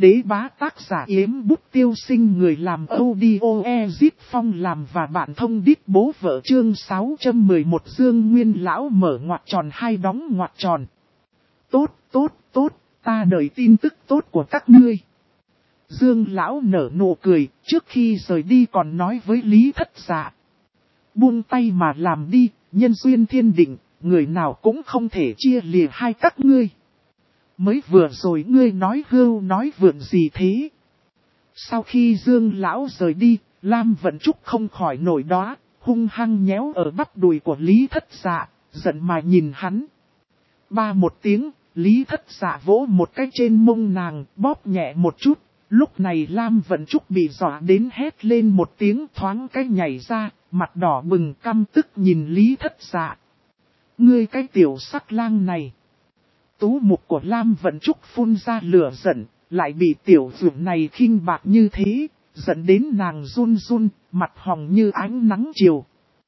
đế bá tác giả Yếm Bút Tiêu Sinh, người làm audio Ezip Phong làm và bạn thông đít bố vợ. Chương 611 Dương Nguyên lão mở ngoặc tròn hai đóng ngoặc tròn. Tốt, ta đợi tin tức tốt của các ngươi. Dương lão nở nụ cười, trước khi rời đi còn nói với Lý Thất Dạ. Buông tay mà làm đi, nhân duyên thiên định, người nào cũng không thể chia lìa hai các ngươi. Mới vừa rồi ngươi nói hưu nói vượn gì thế? Sau khi Dương lão rời đi, Lam Vận Trúc không khỏi nổi đóa, hung hăng nhéo ở bắp đùi của Lý Thất Dạ, giận mà nhìn hắn. Ba một tiếng, Lý Thất Dạ vỗ một cái trên mông nàng, bóp nhẹ một chút. Lúc này Lam Vận Trúc bị dọa đến hét lên một tiếng, thoáng cái nhảy ra, mặt đỏ bừng căm tức nhìn Lý Thất Dạ. Ngươi cái tiểu sắc lang này. Tú mục của Lam Vận Trúc phun ra lửa giận, lại bị tiểu dưỡng này khinh bạc như thế, giận đến nàng run run, mặt hồng như ánh nắng chiều.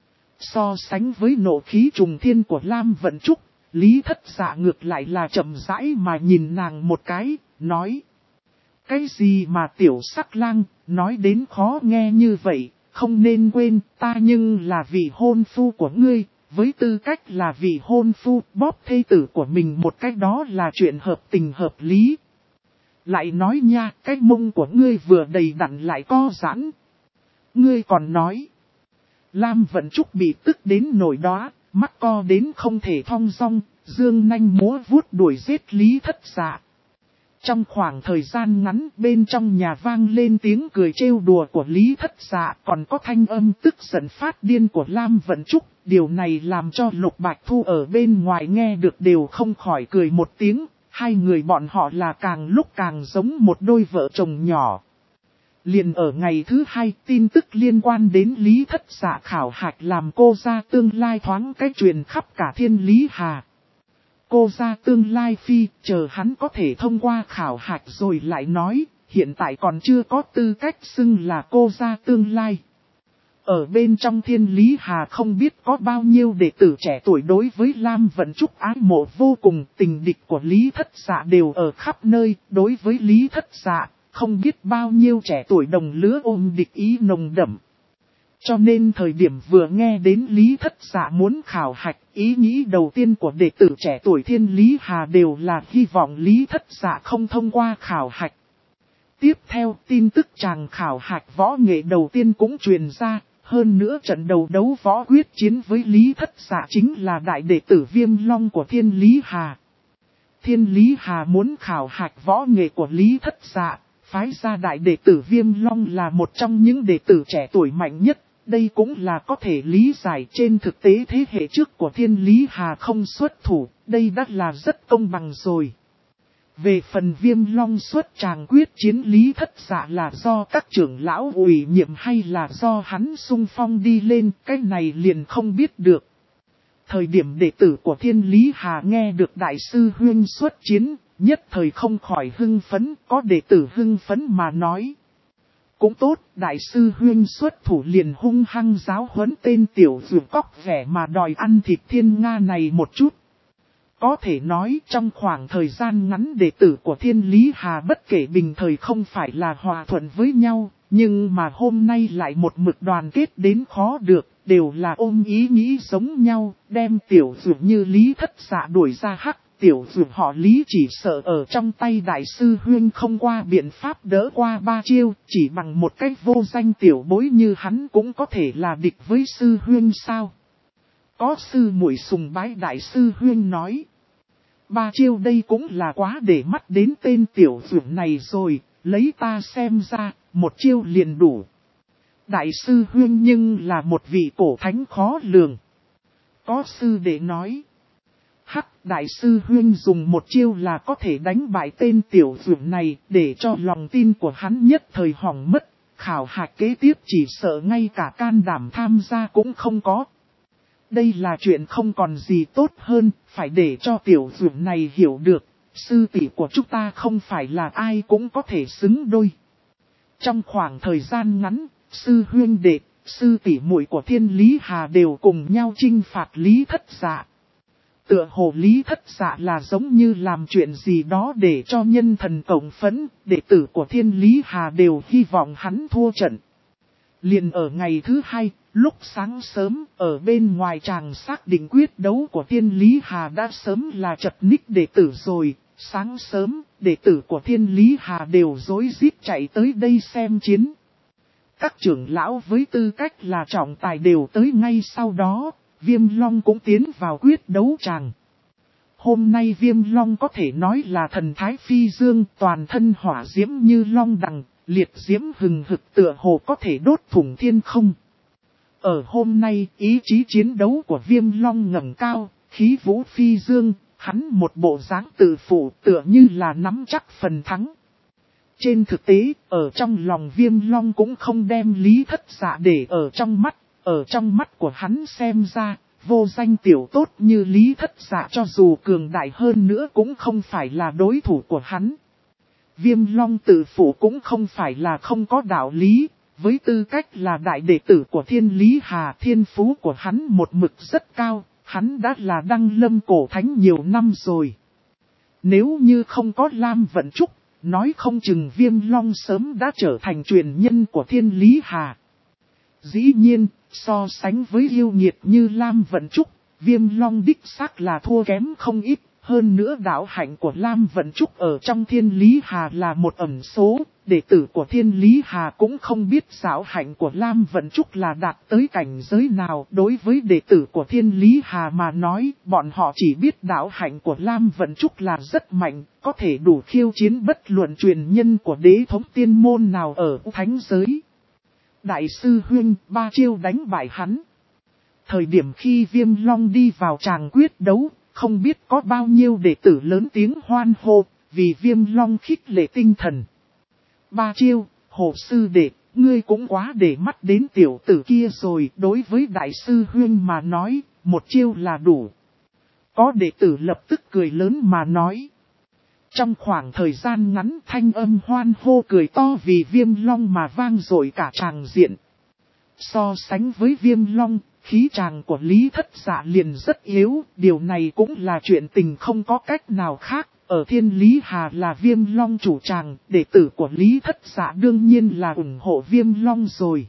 So sánh với nộ khí trùng thiên của Lam Vận Trúc, Lý Thất Dạ ngược lại là chậm rãi mà nhìn nàng một cái, nói. Cái gì mà tiểu sắc lang, nói đến khó nghe như vậy, không nên quên ta nhưng là vị hôn phu của ngươi, với tư cách là vị hôn phu bóp thê tử của mình một cách đó là chuyện hợp tình hợp lý. Lại nói nha, cái mông của ngươi vừa đầy đặn lại co giãn. Ngươi còn nói, Lam Vận Trúc bị tức đến nổi đóa, mắt co đến không thể thong dong, dương nanh múa vuốt đuổi giết Lý Thất Dạ. Trong khoảng thời gian ngắn bên trong nhà vang lên tiếng cười trêu đùa của Lý Thất Dạ, còn có thanh âm tức giận phát điên của Lam Vận Trúc. Điều này làm cho Lục Bạch Thu ở bên ngoài nghe được đều không khỏi cười một tiếng. Hai người bọn họ là càng lúc càng giống một đôi vợ chồng nhỏ. Liền ở ngày thứ hai, tin tức liên quan đến Lý Thất Dạ khảo hạch làm cô ra tương lai thoáng cái truyền khắp cả Thiên Lý Hà. Cô ra tương lai phi, chờ hắn có thể thông qua khảo hạch rồi lại nói, hiện tại còn chưa có tư cách xưng là cô ra tương lai. Ở bên trong Thiên Lý Hà không biết có bao nhiêu đệ tử trẻ tuổi đối với Lam Vận Trúc ái mộ vô cùng, tình địch của Lý Thất Dạ đều ở khắp nơi, đối với Lý Thất Dạ, không biết bao nhiêu trẻ tuổi đồng lứa ôm địch ý nồng đậm. Cho nên thời điểm vừa nghe đến Lý Thất Dạ muốn khảo hạch, ý nghĩ đầu tiên của đệ tử trẻ tuổi Thiên Lý Hà đều là hy vọng Lý Thất Dạ không thông qua khảo hạch. Tiếp theo, tin tức chàng khảo hạch võ nghệ đầu tiên cũng truyền ra, hơn nữa trận đầu đấu võ quyết chiến với Lý Thất Dạ chính là đại đệ tử Viêm Long của Thiên Lý Hà. Thiên Lý Hà muốn khảo hạch võ nghệ của Lý Thất Dạ, phái ra đại đệ tử Viêm Long là một trong những đệ tử trẻ tuổi mạnh nhất. Đây cũng là có thể lý giải trên thực tế thế hệ trước của Thiên Lý Hà không xuất thủ, đây đã là rất công bằng rồi. Về phần Viêm Long xuất tràng quyết chiến Lý Thất Dạ là do các trưởng lão ủy nhiệm hay là do hắn xung phong đi lên, cái này liền không biết được. Thời điểm đệ tử của Thiên Lý Hà nghe được đại sư huynh xuất chiến, nhất thời không khỏi hưng phấn, có đệ tử hưng phấn mà nói. Cũng tốt, đại sư huynh xuất thủ liền hung hăng giáo huấn tên tiểu dược cóc vẻ mà đòi ăn thịt Thiên Nga này một chút. Có thể nói trong khoảng thời gian ngắn đệ tử của Thiên Lý Hà bất kể bình thời không phải là hòa thuận với nhau, nhưng mà hôm nay lại một mực đoàn kết đến khó được, đều là ôm ý nghĩ giống nhau, đem tiểu dược như Lý Thất Dạ đuổi ra hắc. Tiểu dược họ Lý chỉ sợ ở trong tay đại sư huynh không qua biện pháp đỡ qua ba chiêu, chỉ bằng một cách vô danh tiểu bối như hắn cũng có thể là địch với sư huynh sao. Có sư muội sùng bái đại sư huynh nói. Ba chiêu đây cũng là quá để mắt đến tên tiểu dược này rồi, lấy ta xem ra, một chiêu liền đủ. Đại sư huynh nhưng là một vị cổ thánh khó lường. Có sư để nói. Hắc, đại sư huynh dùng một chiêu là có thể đánh bại tên tiểu dược này, để cho lòng tin của hắn nhất thời hỏng mất, khảo hạch kế tiếp chỉ sợ ngay cả can đảm tham gia cũng không có. Đây là chuyện không còn gì tốt hơn, phải để cho tiểu dược này hiểu được, sư tỷ của chúng ta không phải là ai cũng có thể xứng đôi. Trong khoảng thời gian ngắn, sư huynh đệ, sư tỷ muội của Thiên Lý Hà đều cùng nhau chinh phạt Lý Thất Dạ. Tựa hồ Lý Thất Dạ là giống như làm chuyện gì đó để cho nhân thần cộng phẫn, đệ tử của Thiên Lý Hà đều hy vọng hắn thua trận. Liền ở ngày thứ hai, lúc sáng sớm, ở bên ngoài tràng xác định quyết đấu của Thiên Lý Hà đã sớm là chật ních đệ tử rồi. Sáng sớm, đệ tử của Thiên Lý Hà đều rối rít chạy tới đây xem chiến. Các trưởng lão với tư cách là trọng tài đều tới ngay sau đó, Viêm Long cũng tiến vào quyết đấu tràng. Hôm nay Viêm Long có thể nói là thần thái phi dương, toàn thân hỏa diễm như long đằng, liệt diễm hừng hực tựa hồ có thể đốt thủng thiên không. Ở hôm nay, ý chí chiến đấu của Viêm Long ngẩng cao, khí vũ phi dương, hắn một bộ dáng tự phụ tựa như là nắm chắc phần thắng. Trên thực tế, ở trong lòng Viêm Long cũng không đem Lý Thất Dạ để ở trong mắt của hắn xem ra, vô danh tiểu tốt như Lý Thất Dạ cho dù cường đại hơn nữa cũng không phải là đối thủ của hắn. Viêm Long tự phụ cũng không phải là không có đạo lý, với tư cách là đại đệ tử của Thiên Lý Hà, thiên phú của hắn một mực rất cao, hắn đã là đăng lâm cổ thánh nhiều năm rồi. Nếu như không có Lam Vận Trúc, nói không chừng Viêm Long sớm đã trở thành truyền nhân của Thiên Lý Hà. Dĩ nhiên, so sánh với yêu nghiệt như Lam Vận Trúc, Viêm Long đích xác là thua kém không ít. Hơn nữa đạo hạnh của Lam Vận Trúc ở trong Thiên Lý Hà là một ẩn số, đệ tử của Thiên Lý Hà cũng không biết đạo hạnh của Lam Vận Trúc là đạt tới cảnh giới nào. Đối với đệ tử của Thiên Lý Hà mà nói, bọn họ chỉ biết đạo hạnh của Lam Vận Trúc là rất mạnh, có thể đủ khiêu chiến bất luận truyền nhân của đế thống tiên môn nào ở thánh giới. Đại sư Huynh 3 chiêu đánh bại hắn. Thời điểm khi Viêm Long đi vào tràng quyết đấu, không biết có bao nhiêu đệ tử lớn tiếng hoan hô, vì Viêm Long khích lệ tinh thần. 3 chiêu, Hồ sư đệ, ngươi cũng quá để mắt đến tiểu tử kia rồi. Đối với đại sư Huynh mà nói, 1 chiêu là đủ. Có đệ tử lập tức cười lớn mà nói. Trong khoảng thời gian ngắn thanh âm hoan hô cười to vì Viêm Long mà vang dội cả tràng diện. So sánh với Viêm Long, khí tràng của Lý Thất Dạ liền rất yếu, điều này cũng là chuyện tình không có cách nào khác. Ở Thiên Lý Hà là Viêm Long chủ tràng, đệ tử của Lý Thất Dạ đương nhiên là ủng hộ Viêm Long rồi.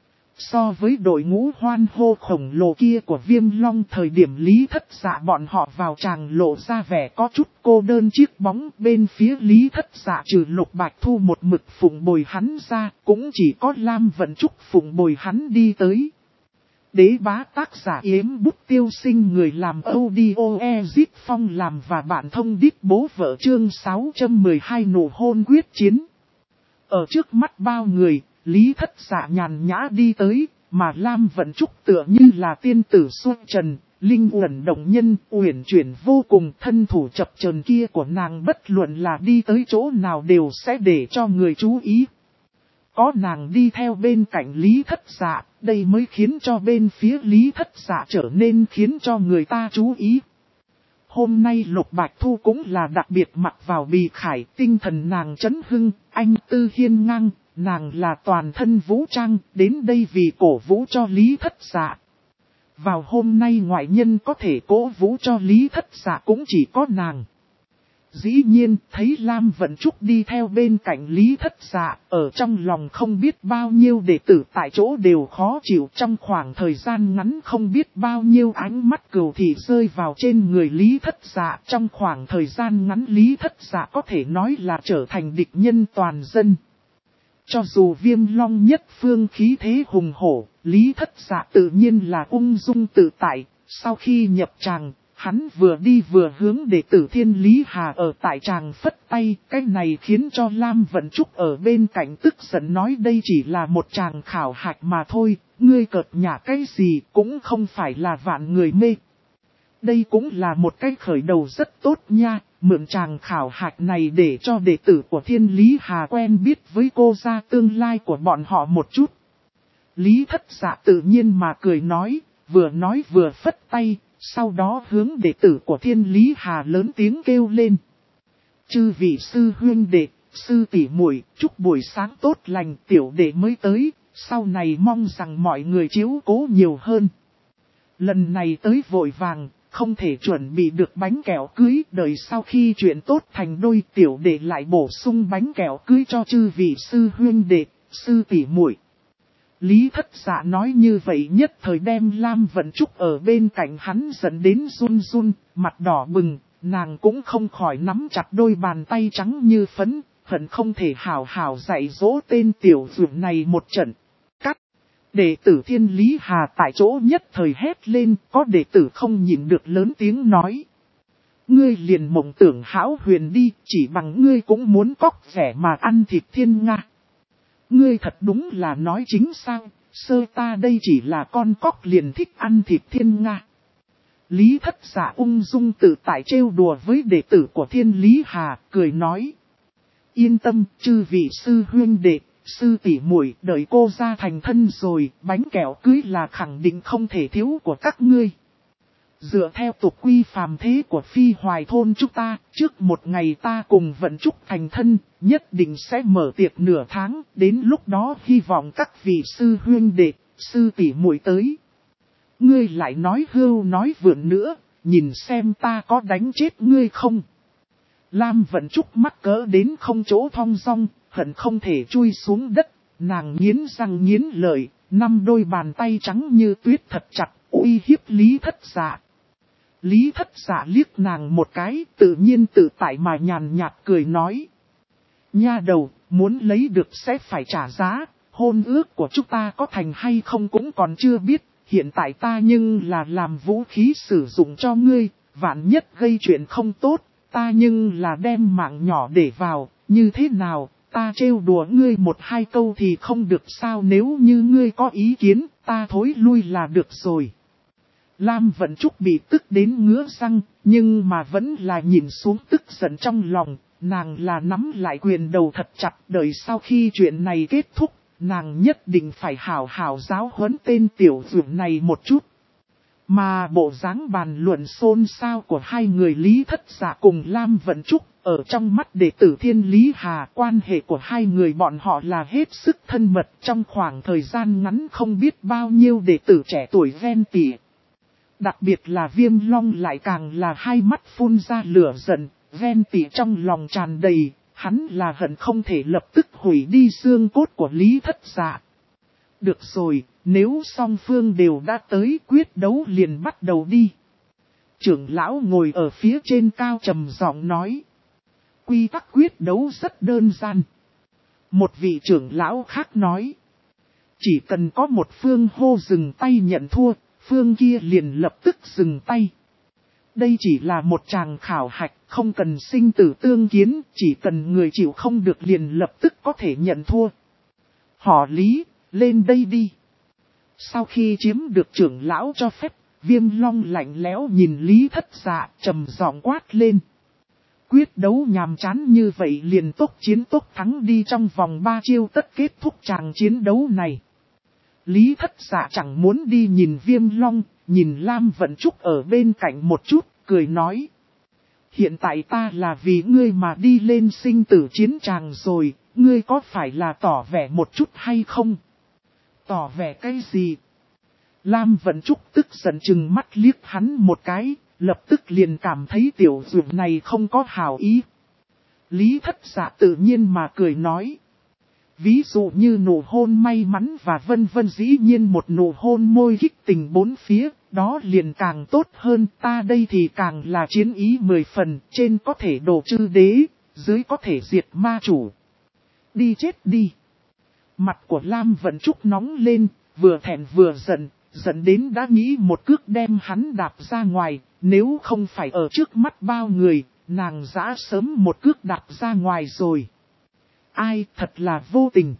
So với đội ngũ hoan hô khổng lồ kia của Viêm Long, thời điểm Lý Thất Dạ bọn họ vào tràng lộ ra vẻ có chút cô đơn chiếc bóng. Bên phía Lý Thất Dạ trừ Lục Bạch Thu một mực phụng bồi hắn ra, cũng chỉ có Lam Vận Trúc phụng bồi hắn đi tới. Đế bá tác giả Yếm Bút Tiêu Sinh, người làm audio Ezit Phong làm và bạn thông đít bố vợ, chương 612 nụ hôn quyết chiến. Ở trước mắt bao người, Lý Thất Dạ nhàn nhã đi tới, mà Lam Vận Trúc tựa như là tiên tử xuân trần, linh uẩn động nhân, uyển chuyển vô cùng. Thân thủ chập chờn kia của nàng bất luận là đi tới chỗ nào đều sẽ để cho người chú ý. Có nàng đi theo bên cạnh Lý Thất Dạ, đây mới khiến cho bên phía Lý Thất Dạ trở nên khiến cho người ta chú ý. Hôm nay Lục Bạch Thu cũng là đặc biệt mặc vào bì khải, tinh thần nàng chấn hưng, anh tư hiên ngang, nàng là toàn thân vũ trang, đến đây vì cổ vũ cho Lý Thất Dạ. Vào hôm nay ngoại nhân có thể cổ vũ cho Lý Thất Dạ cũng chỉ có nàng. Dĩ nhiên, thấy Lam Vận Trúc đi theo bên cạnh Lý Thất Dạ, ở trong lòng không biết bao nhiêu đệ tử tại chỗ đều khó chịu. Trong khoảng thời gian ngắn không biết bao nhiêu ánh mắt cừu thị rơi vào trên người Lý Thất Dạ. Trong khoảng thời gian ngắn Lý Thất Dạ có thể nói là trở thành địch nhân toàn dân. Cho dù Viêm Long nhất phương khí thế hùng hổ, Lý Thất Dạ tự nhiên là ung dung tự tại. Sau khi nhập tràng, hắn vừa đi vừa hướng đệ tử Thiên Lý Hà ở tại tràng phất tay. Cái này khiến cho Lam Vận Trúc ở bên cạnh tức giận nói đây chỉ là một tràng khảo hạch mà thôi, ngươi cợt nhả cái gì cũng không phải là vạn người mê. Đây cũng là một cái khởi đầu rất tốt nha, mượn tràng khảo hạch này để cho đệ tử của Thiên Lý Hà quen biết với cô gia tương lai của bọn họ một chút. Lý Thất Dạ tự nhiên mà cười nói vừa phất tay. Sau đó hướng đệ tử của Thiên Lý Hà lớn tiếng kêu lên. Chư vị sư huynh đệ, sư tỷ muội, chúc buổi sáng tốt lành, tiểu đệ mới tới, sau này mong rằng mọi người chiếu cố nhiều hơn. Lần này tới vội vàng, không thể chuẩn bị được bánh kẹo cưới, đợi sau khi chuyện tốt thành đôi tiểu đệ lại bổ sung bánh kẹo cưới cho chư vị sư huynh đệ, sư tỷ muội. Lý Thất Dạ nói như vậy nhất thời đem Lam Vận Trúc ở bên cạnh hắn dẫn đến run run, mặt đỏ bừng, nàng cũng không khỏi nắm chặt đôi bàn tay trắng như phấn, hận không thể hào hào dạy dỗ tên tiểu dược này một trận. Cắt! Đệ tử Thiên Lý Hà tại chỗ nhất thời hét lên, có đệ tử không nhịn được lớn tiếng nói. Ngươi liền mộng tưởng hão huyền đi, chỉ bằng ngươi cũng muốn cóc vẻ mà ăn thịt thiên nga. Ngươi thật đúng là nói chính sao, sơ ta đây chỉ là con cóc liền thích ăn thịt thiên nga. Lý Thất Dạ ung dung tự tại trêu đùa với đệ tử của Thiên Lý Hà, cười nói. Yên tâm, chư vị sư huynh đệ, sư tỷ muội, đợi cô ra thành thân rồi, bánh kẹo cưới là khẳng định không thể thiếu của các ngươi. Dựa theo tục quy phàm thế của Phi Hoài thôn chúng ta, trước một ngày ta cùng Vận Trúc thành thân, nhất định sẽ mở tiệc nửa tháng, đến lúc đó hy vọng các vị sư huynh đệ, sư tỷ muội tới. Ngươi lại nói hưu nói vượn nữa, nhìn xem ta có đánh chết ngươi không. Lam Vận Trúc mắc cỡ đến không chỗ thong dong, hận không thể chui xuống đất, nàng nghiến răng nghiến lợi, năm đôi bàn tay trắng như tuyết thật chặt, uy hiếp Lý Thất Dạ. Lý Thất Dạ liếc nàng một cái, tự nhiên tự tại mà nhàn nhạt cười nói. Nha đầu, muốn lấy được sẽ phải trả giá, hôn ước của chúng ta có thành hay không cũng còn chưa biết, hiện tại ta nhưng là làm vũ khí sử dụng cho ngươi, vạn nhất gây chuyện không tốt, ta nhưng là đem mạng nhỏ để vào, như thế nào, ta trêu đùa ngươi một hai câu thì không được sao, nếu như ngươi có ý kiến, ta thối lui là được rồi. Lam Vận Trúc bị tức đến ngứa răng, nhưng mà vẫn là nhìn xuống tức giận trong lòng, nàng là nắm lại quyền đầu thật chặt, đợi sau khi chuyện này kết thúc, nàng nhất định phải hào hào giáo huấn tên tiểu dược này một chút. Mà bộ dáng bàn luận xôn xao của hai người Lý Thất Dạ cùng Lam Vận Trúc, ở trong mắt đệ tử Thiên Lý Hà, quan hệ của hai người bọn họ là hết sức thân mật, trong khoảng thời gian ngắn không biết bao nhiêu đệ tử trẻ tuổi ghen tị. Đặc biệt là Viêm Long lại càng là hai mắt phun ra lửa giận, ghen tị trong lòng tràn đầy, hắn là hận không thể lập tức hủy đi xương cốt của Lý Thất Dạ. Được rồi, nếu song phương đều đã tới, quyết đấu liền bắt đầu đi. Trưởng lão ngồi ở phía trên cao trầm giọng nói. Quy tắc quyết đấu rất đơn giản. Một vị trưởng lão khác nói. Chỉ cần có một phương hô dừng tay nhận thua, phương kia liền lập tức dừng tay. Đây chỉ là một tràng khảo hạch, không cần sinh tử tương kiến, chỉ cần người chịu không được liền lập tức có thể nhận thua. Họ Lý, lên đây đi. Sau khi chiếm được trưởng lão cho phép, Viêm Long lạnh lẽo nhìn Lý Thất Dạ, trầm giọng quát lên. Quyết đấu nhàm chán như vậy liền tốc chiến tốc thắng đi, trong vòng 3 chiêu tất kết thúc tràng chiến đấu này. Lý Thất Dạ chẳng muốn đi nhìn Viêm Long, nhìn Lam Vận Trúc ở bên cạnh một chút, cười nói. Hiện tại ta là vì ngươi mà đi lên sinh tử chiến tràng rồi, ngươi có phải là tỏ vẻ một chút hay không? Tỏ vẻ cái gì? Lam Vận Trúc tức giận chừng mắt liếc hắn một cái, lập tức liền cảm thấy tiểu dược này không có hảo ý. Lý Thất Dạ tự nhiên mà cười nói. Ví dụ như nụ hôn may mắn và vân vân, dĩ nhiên một nụ hôn môi kích tình bốn phía, đó liền càng tốt hơn, ta đây thì càng là chiến ý 10 phần, trên có thể đổ chư đế, dưới có thể diệt ma chủ. Đi chết đi. Mặt của Lam Vận Trúc nóng lên, vừa thẹn vừa giận, giận đến đã nghĩ một cước đem hắn đạp ra ngoài, nếu không phải ở trước mắt bao người, nàng đã sớm một cước đạp ra ngoài rồi. Ai thật là vô tình.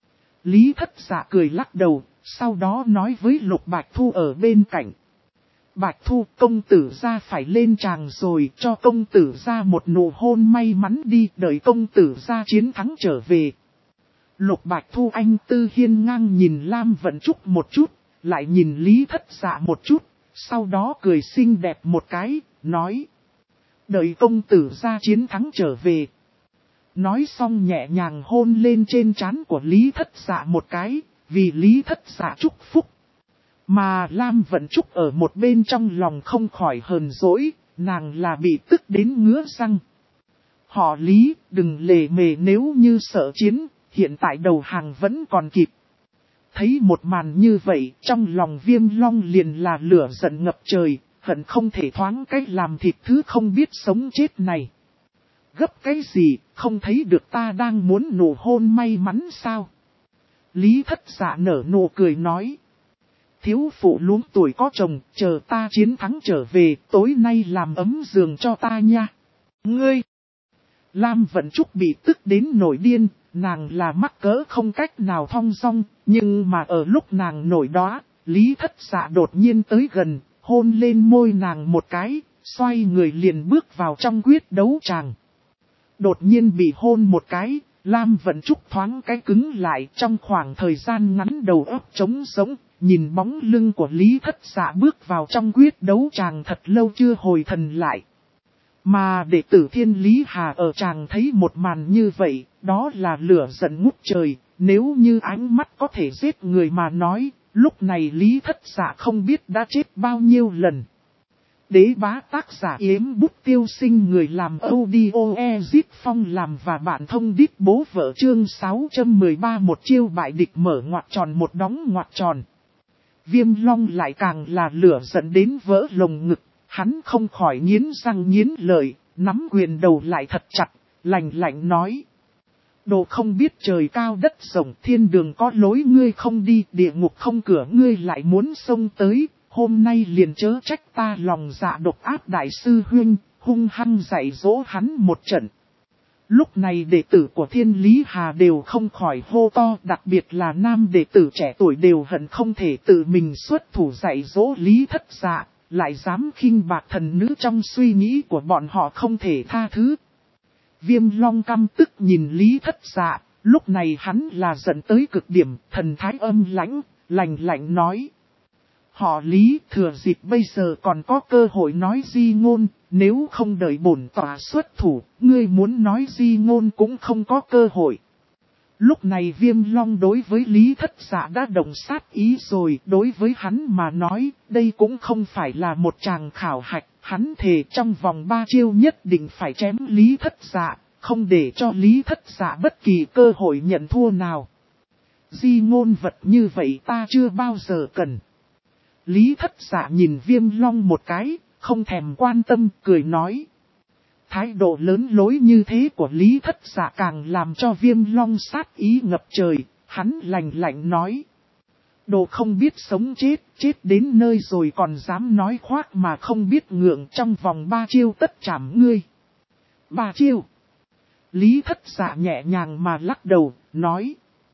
Lý Thất Dạ cười lắc đầu, sau đó nói với Lục Bạch Thu ở bên cạnh. Bạch Thu, công tử gia phải lên tràng rồi, cho công tử gia một nụ hôn may mắn đi, đợi công tử gia chiến thắng trở về. Lục Bạch Thu anh tư hiên ngang nhìn Lam Vận Trúc một chút, lại nhìn Lý Thất Dạ một chút, sau đó cười xinh đẹp một cái, nói. Đợi công tử gia chiến thắng trở về. Nói xong nhẹ nhàng hôn lên trên trán của Lý Thất Dạ một cái, vì Lý Thất Dạ chúc phúc. Mà Lam Vận Trúc ở một bên trong lòng không khỏi hờn dỗi, nàng là bị tức đến ngứa răng. Họ Lý, đừng lề mề nếu như sợ chiến, hiện tại đầu hàng vẫn còn kịp. Thấy một màn như vậy, trong lòng Viêm Long liền là lửa giận ngập trời, hận không thể thoáng cách làm thịt thứ không biết sống chết này. Gấp cái gì, không thấy được ta đang muốn nụ hôn may mắn sao? Lý Thất Dạ nở nụ cười nói. Thiếu phụ luống tuổi có chồng, chờ ta chiến thắng trở về, tối nay làm ấm giường cho ta nha. Ngươi! Lam Vận Trúc bị tức đến nổi điên, nàng là mắc cỡ không cách nào thong dong, nhưng mà ở lúc nàng nổi đó, Lý Thất Dạ đột nhiên tới gần, hôn lên môi nàng một cái, xoay người liền bước vào trong quyết đấu tràng. Đột nhiên bị hôn một cái, Lam Vận Trúc thoáng cái cứng lại trong khoảng thời gian ngắn đầu óc trống rỗng, nhìn bóng lưng của Lý Thất Dạ bước vào trong quyết đấu tràng thật lâu chưa hồi thần lại. Mà đệ tử Thiên Lý Hà ở tràng thấy một màn như vậy, đó là lửa giận ngút trời, nếu như ánh mắt có thể giết người mà nói, lúc này Lý Thất Dạ không biết đã chết bao nhiêu lần. Đế bá tác giả Yếm Bút Tiêu Sinh, người làm audio Ezip Phong làm và bạn thông đít bố vợ, chương 613, một chiêu bại địch mở ngoặc tròn một đóng ngoặc tròn. Viêm Long lại càng là lửa giận đến vỡ lồng ngực, hắn không khỏi nghiến răng nghiến lợi, nắm quyền đầu lại thật chặt, lạnh lạnh nói. Đồ không biết trời cao đất rộng, thiên đường có lối ngươi không đi, địa ngục không cửa ngươi lại muốn xông tới, hôm nay liền chớ trách ta lòng dạ độc ác. Đại sư huynh, hung hăng dạy dỗ hắn một trận. Lúc này đệ tử của Thiên Lý Hà đều không khỏi hô to, đặc biệt là nam đệ tử trẻ tuổi đều hận không thể tự mình xuất thủ dạy dỗ Lý Thất Dạ, lại dám khinh bạc thần nữ, trong suy nghĩ của bọn họ không thể tha thứ. Viêm Long căm tức nhìn Lý Thất Dạ, lúc này hắn là giận tới cực điểm, thần thái âm lãnh, lạnh lạnh nói. Họ Lý, thừa dịp bây giờ còn có cơ hội nói di ngôn, nếu không đợi bổn tòa xuất thủ, ngươi muốn nói di ngôn cũng không có cơ hội. Lúc này Viêm Long đối với Lý Thất Dạ đã đồng sát ý rồi, đối với hắn mà nói, đây cũng không phải là một tràng khảo hạch, hắn thề trong vòng 3 chiêu nhất định phải chém Lý Thất Dạ, không để cho Lý Thất Dạ bất kỳ cơ hội nhận thua nào. Di ngôn vật như vậy ta chưa bao giờ cần. Lý Thất Dạ nhìn Viêm Long một cái, không thèm quan tâm, cười nói. Thái độ lớn lối như thế của Lý Thất Dạ càng làm cho Viêm Long sát ý ngập trời, hắn lạnh lạnh nói. Đồ không biết sống chết, chết đến nơi rồi còn dám nói khoác mà không biết ngượng, trong vòng 3 chiêu tất chảm ngươi. 3 chiêu. Lý Thất Dạ nhẹ nhàng mà lắc đầu, nói.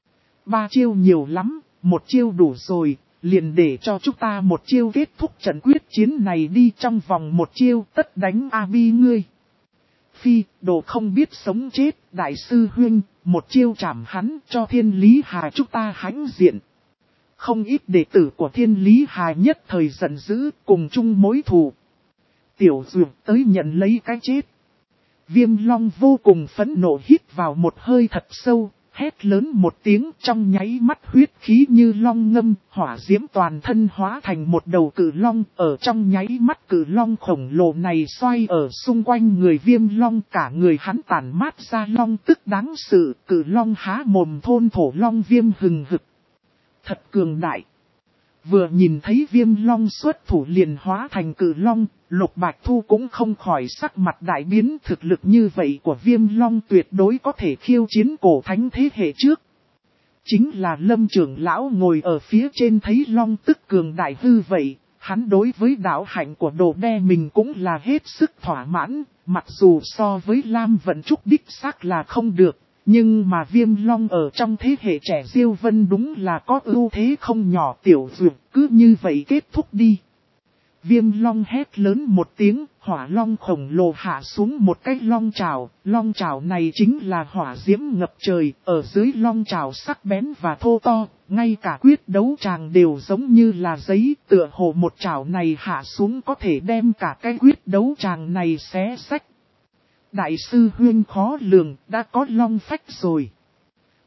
3 chiêu nhiều lắm, 1 chiêu đủ rồi. Liền để cho chúng ta 1 chiêu kết thúc trận quyết chiến này đi, trong vòng 1 chiêu tất đánh A-bi ngươi. Phi, đồ không biết sống chết, đại sư huynh, 1 chiêu chảm hắn cho Thiên Lý Hà chúng ta hãnh diện. Không ít đệ tử của Thiên Lý Hà nhất thời giận dữ, cùng chung mối thù. Tiểu Dược tới nhận lấy cái chết. Viêm Long vô cùng phẫn nộ hít vào một hơi thật sâu. Hét lớn một tiếng, trong nháy mắt huyết khí như long ngâm, hỏa diễm toàn thân hóa thành một đầu cự long. Ở trong nháy mắt cự long khổng lồ này xoay ở xung quanh người Viêm Long, cả người hắn tản mát ra long tức đáng sợ. Cự long há mồm thôn thổ long viêm hừng hực. Thật cường đại. Vừa nhìn thấy Viêm Long xuất thủ liền hóa thành cự long, Lục Bạch Thu cũng không khỏi sắc mặt đại biến. Thực lực như vậy của Viêm Long tuyệt đối có thể khiêu chiến cổ thánh thế hệ trước. Chính là Lâm trưởng lão ngồi ở phía trên thấy long tức cường đại hư vậy, hắn đối với đạo hạnh của Đồ Đe mình cũng là hết sức thỏa mãn, mặc dù so với Lam Vận Trúc đích xác là không được. Nhưng mà Viêm Long ở trong thế hệ trẻ Diêu Vân đúng là có ưu thế không nhỏ. Tiểu Dược cứ như vậy kết thúc đi. Viêm Long hét lớn một tiếng, hỏa long khổng lồ hạ xuống một cái long trảo này chính là hỏa diễm ngập trời, ở dưới long trảo sắc bén và thô to, ngay cả quyết đấu tràng đều giống như là giấy, tựa hồ một trảo này hạ xuống có thể đem cả cái quyết đấu tràng này xé xách. Đại sư huynh khó lường, đã có long phách rồi.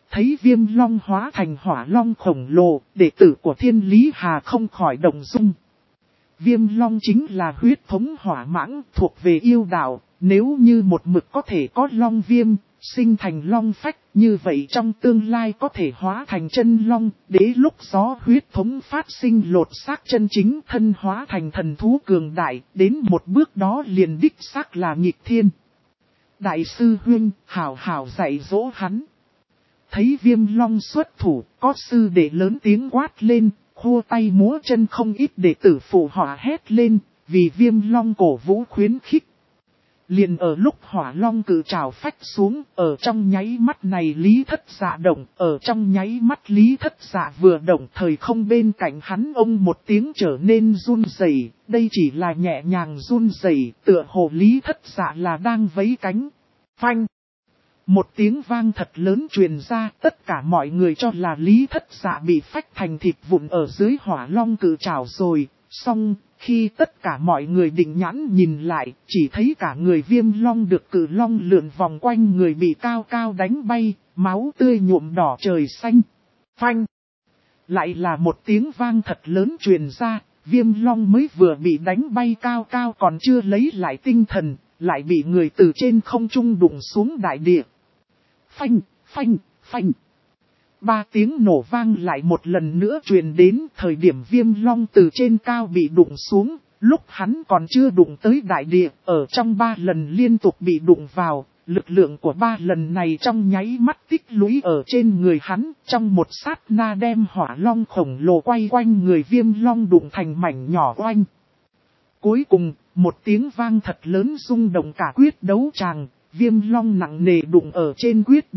Thấy Viêm Long hóa thành hỏa long khổng lồ, đệ tử của Thiên Lý Hà không khỏi động dung. Viêm Long chính là huyết thống hỏa mãng thuộc về yêu đạo, nếu như một mực có thể có long viêm, sinh thành long phách, như vậy trong tương lai có thể hóa thành chân long, đến lúc gió huyết thống phát sinh lột xác chân chính thân hóa thành thần thú cường đại, đến một bước đó liền đích xác là nghịch thiên. Đại sư huynh, hảo hảo dạy dỗ hắn. Thấy Viêm Long xuất thủ, có sư đệ lớn tiếng quát lên, khua tay múa chân không ít đệ tử phụ họa hét lên, vì Viêm Long cổ vũ khuyến khích. Liền ở lúc hỏa long cự trảo phách xuống, ở trong nháy mắt này Lý Thất Dạ động, ở trong nháy mắt Lý Thất Dạ vừa động thời không bên cạnh hắn ông một tiếng trở nên run rẩy, đây chỉ là nhẹ nhàng run rẩy, tựa hồ Lý Thất Dạ là đang vẫy cánh. Phanh! Một tiếng vang thật lớn truyền ra, tất cả mọi người cho là Lý Thất Dạ bị phách thành thịt vụn ở dưới hỏa long cự trảo rồi, xong. Khi tất cả mọi người định nhãn nhìn lại, chỉ thấy cả người Viêm Long được cự long lượn vòng quanh người bị cao cao đánh bay, máu tươi nhuộm đỏ trời xanh. Phanh! Lại là một tiếng vang thật lớn truyền ra, Viêm Long mới vừa bị đánh bay cao cao còn chưa lấy lại tinh thần, lại bị người từ trên không trung đụng xuống đại địa. Phanh, phanh, phanh. Ba tiếng nổ vang lại một lần nữa truyền đến thời điểm Viêm Long từ trên cao bị đụng xuống, lúc hắn còn chưa đụng tới đại địa, ở trong 3 lần liên tục bị đụng vào, lực lượng của 3 lần này trong nháy mắt tích lũy ở trên người hắn, trong một sát na đem hỏa long khổng lồ quay quanh người Viêm Long đụng thành mảnh nhỏ oanh. Cuối cùng, một tiếng vang thật lớn rung động cả quyết đấu tràng. Viêm Long nặng nề đụng ở trên quyết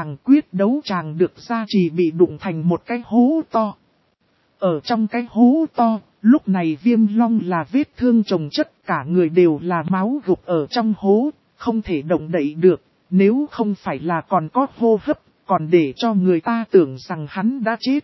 đấu tràng được gia trì bị đụng thành một cái hố to. Ở trong cái hố to, lúc này Viêm Long là vết thương chồng chất, cả người đều là máu gục ở trong hố, không thể động đậy được, nếu không phải là còn có hô hấp, còn để cho người ta tưởng rằng hắn đã chết.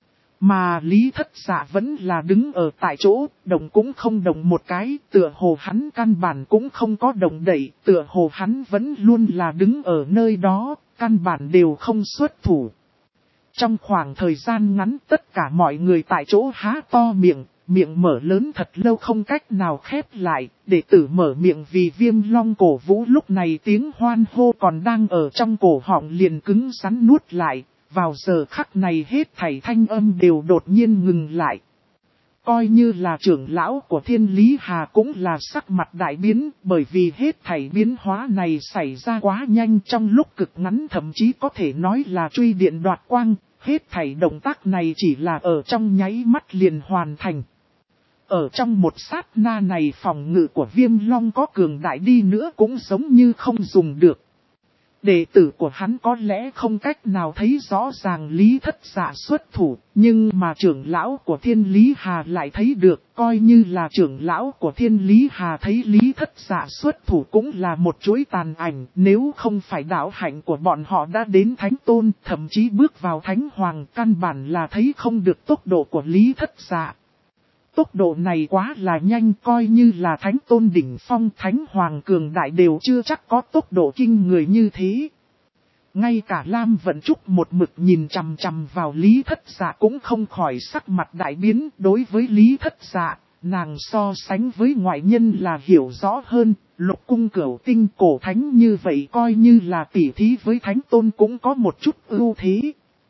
Mà Lý Thất Dạ vẫn là đứng ở tại chỗ, động cũng không động một cái, tựa hồ hắn căn bản cũng không có động đậy, tựa hồ hắn vẫn luôn là đứng ở nơi đó, căn bản đều không xuất thủ. Trong khoảng thời gian ngắn tất cả mọi người tại chỗ há to miệng, miệng mở lớn thật lâu không cách nào khép lại, đệ tử mở miệng vì Viêm Long cổ vũ lúc này tiếng hoan hô còn đang ở trong cổ họng liền cứng rắn nuốt lại. Vào giờ khắc này hết thảy thanh âm đều đột nhiên ngừng lại. Coi như là trưởng lão của Thiên Lý Hà cũng là sắc mặt đại biến, bởi vì hết thảy biến hóa này xảy ra quá nhanh trong lúc cực ngắn, thậm chí có thể nói là truy điện đoạt quang, hết thảy động tác này chỉ là ở trong nháy mắt liền hoàn thành. Ở trong một sát na này phòng ngự của Viêm Long có cường đại đi nữa cũng giống như không dùng được. Đệ tử của hắn có lẽ không cách nào thấy rõ ràng Lý Thất Dạ xuất thủ, nhưng mà trưởng lão của Thiên Lý Hà lại thấy được, coi như là trưởng lão của Thiên Lý Hà thấy Lý Thất Dạ xuất thủ cũng là một chuỗi tàn ảnh, nếu không phải đạo hạnh của bọn họ đã đến Thánh Tôn, thậm chí bước vào Thánh Hoàng, căn bản là thấy không được tốc độ của Lý Thất Dạ. Tốc độ này quá là nhanh, coi như là Thánh Tôn đỉnh phong Thánh Hoàng cường đại đều chưa chắc có tốc độ kinh người như thế. Ngay cả Lam Vận Trúc một mực nhìn chằm chằm vào Lý Thất Dạ cũng không khỏi sắc mặt đại biến. Đối với Lý Thất Dạ, nàng so sánh với ngoại nhân là hiểu rõ hơn, Lục Cung Cửu Tinh cổ thánh như vậy coi như là tỉ thí với Thánh Tôn cũng có một chút ưu thế.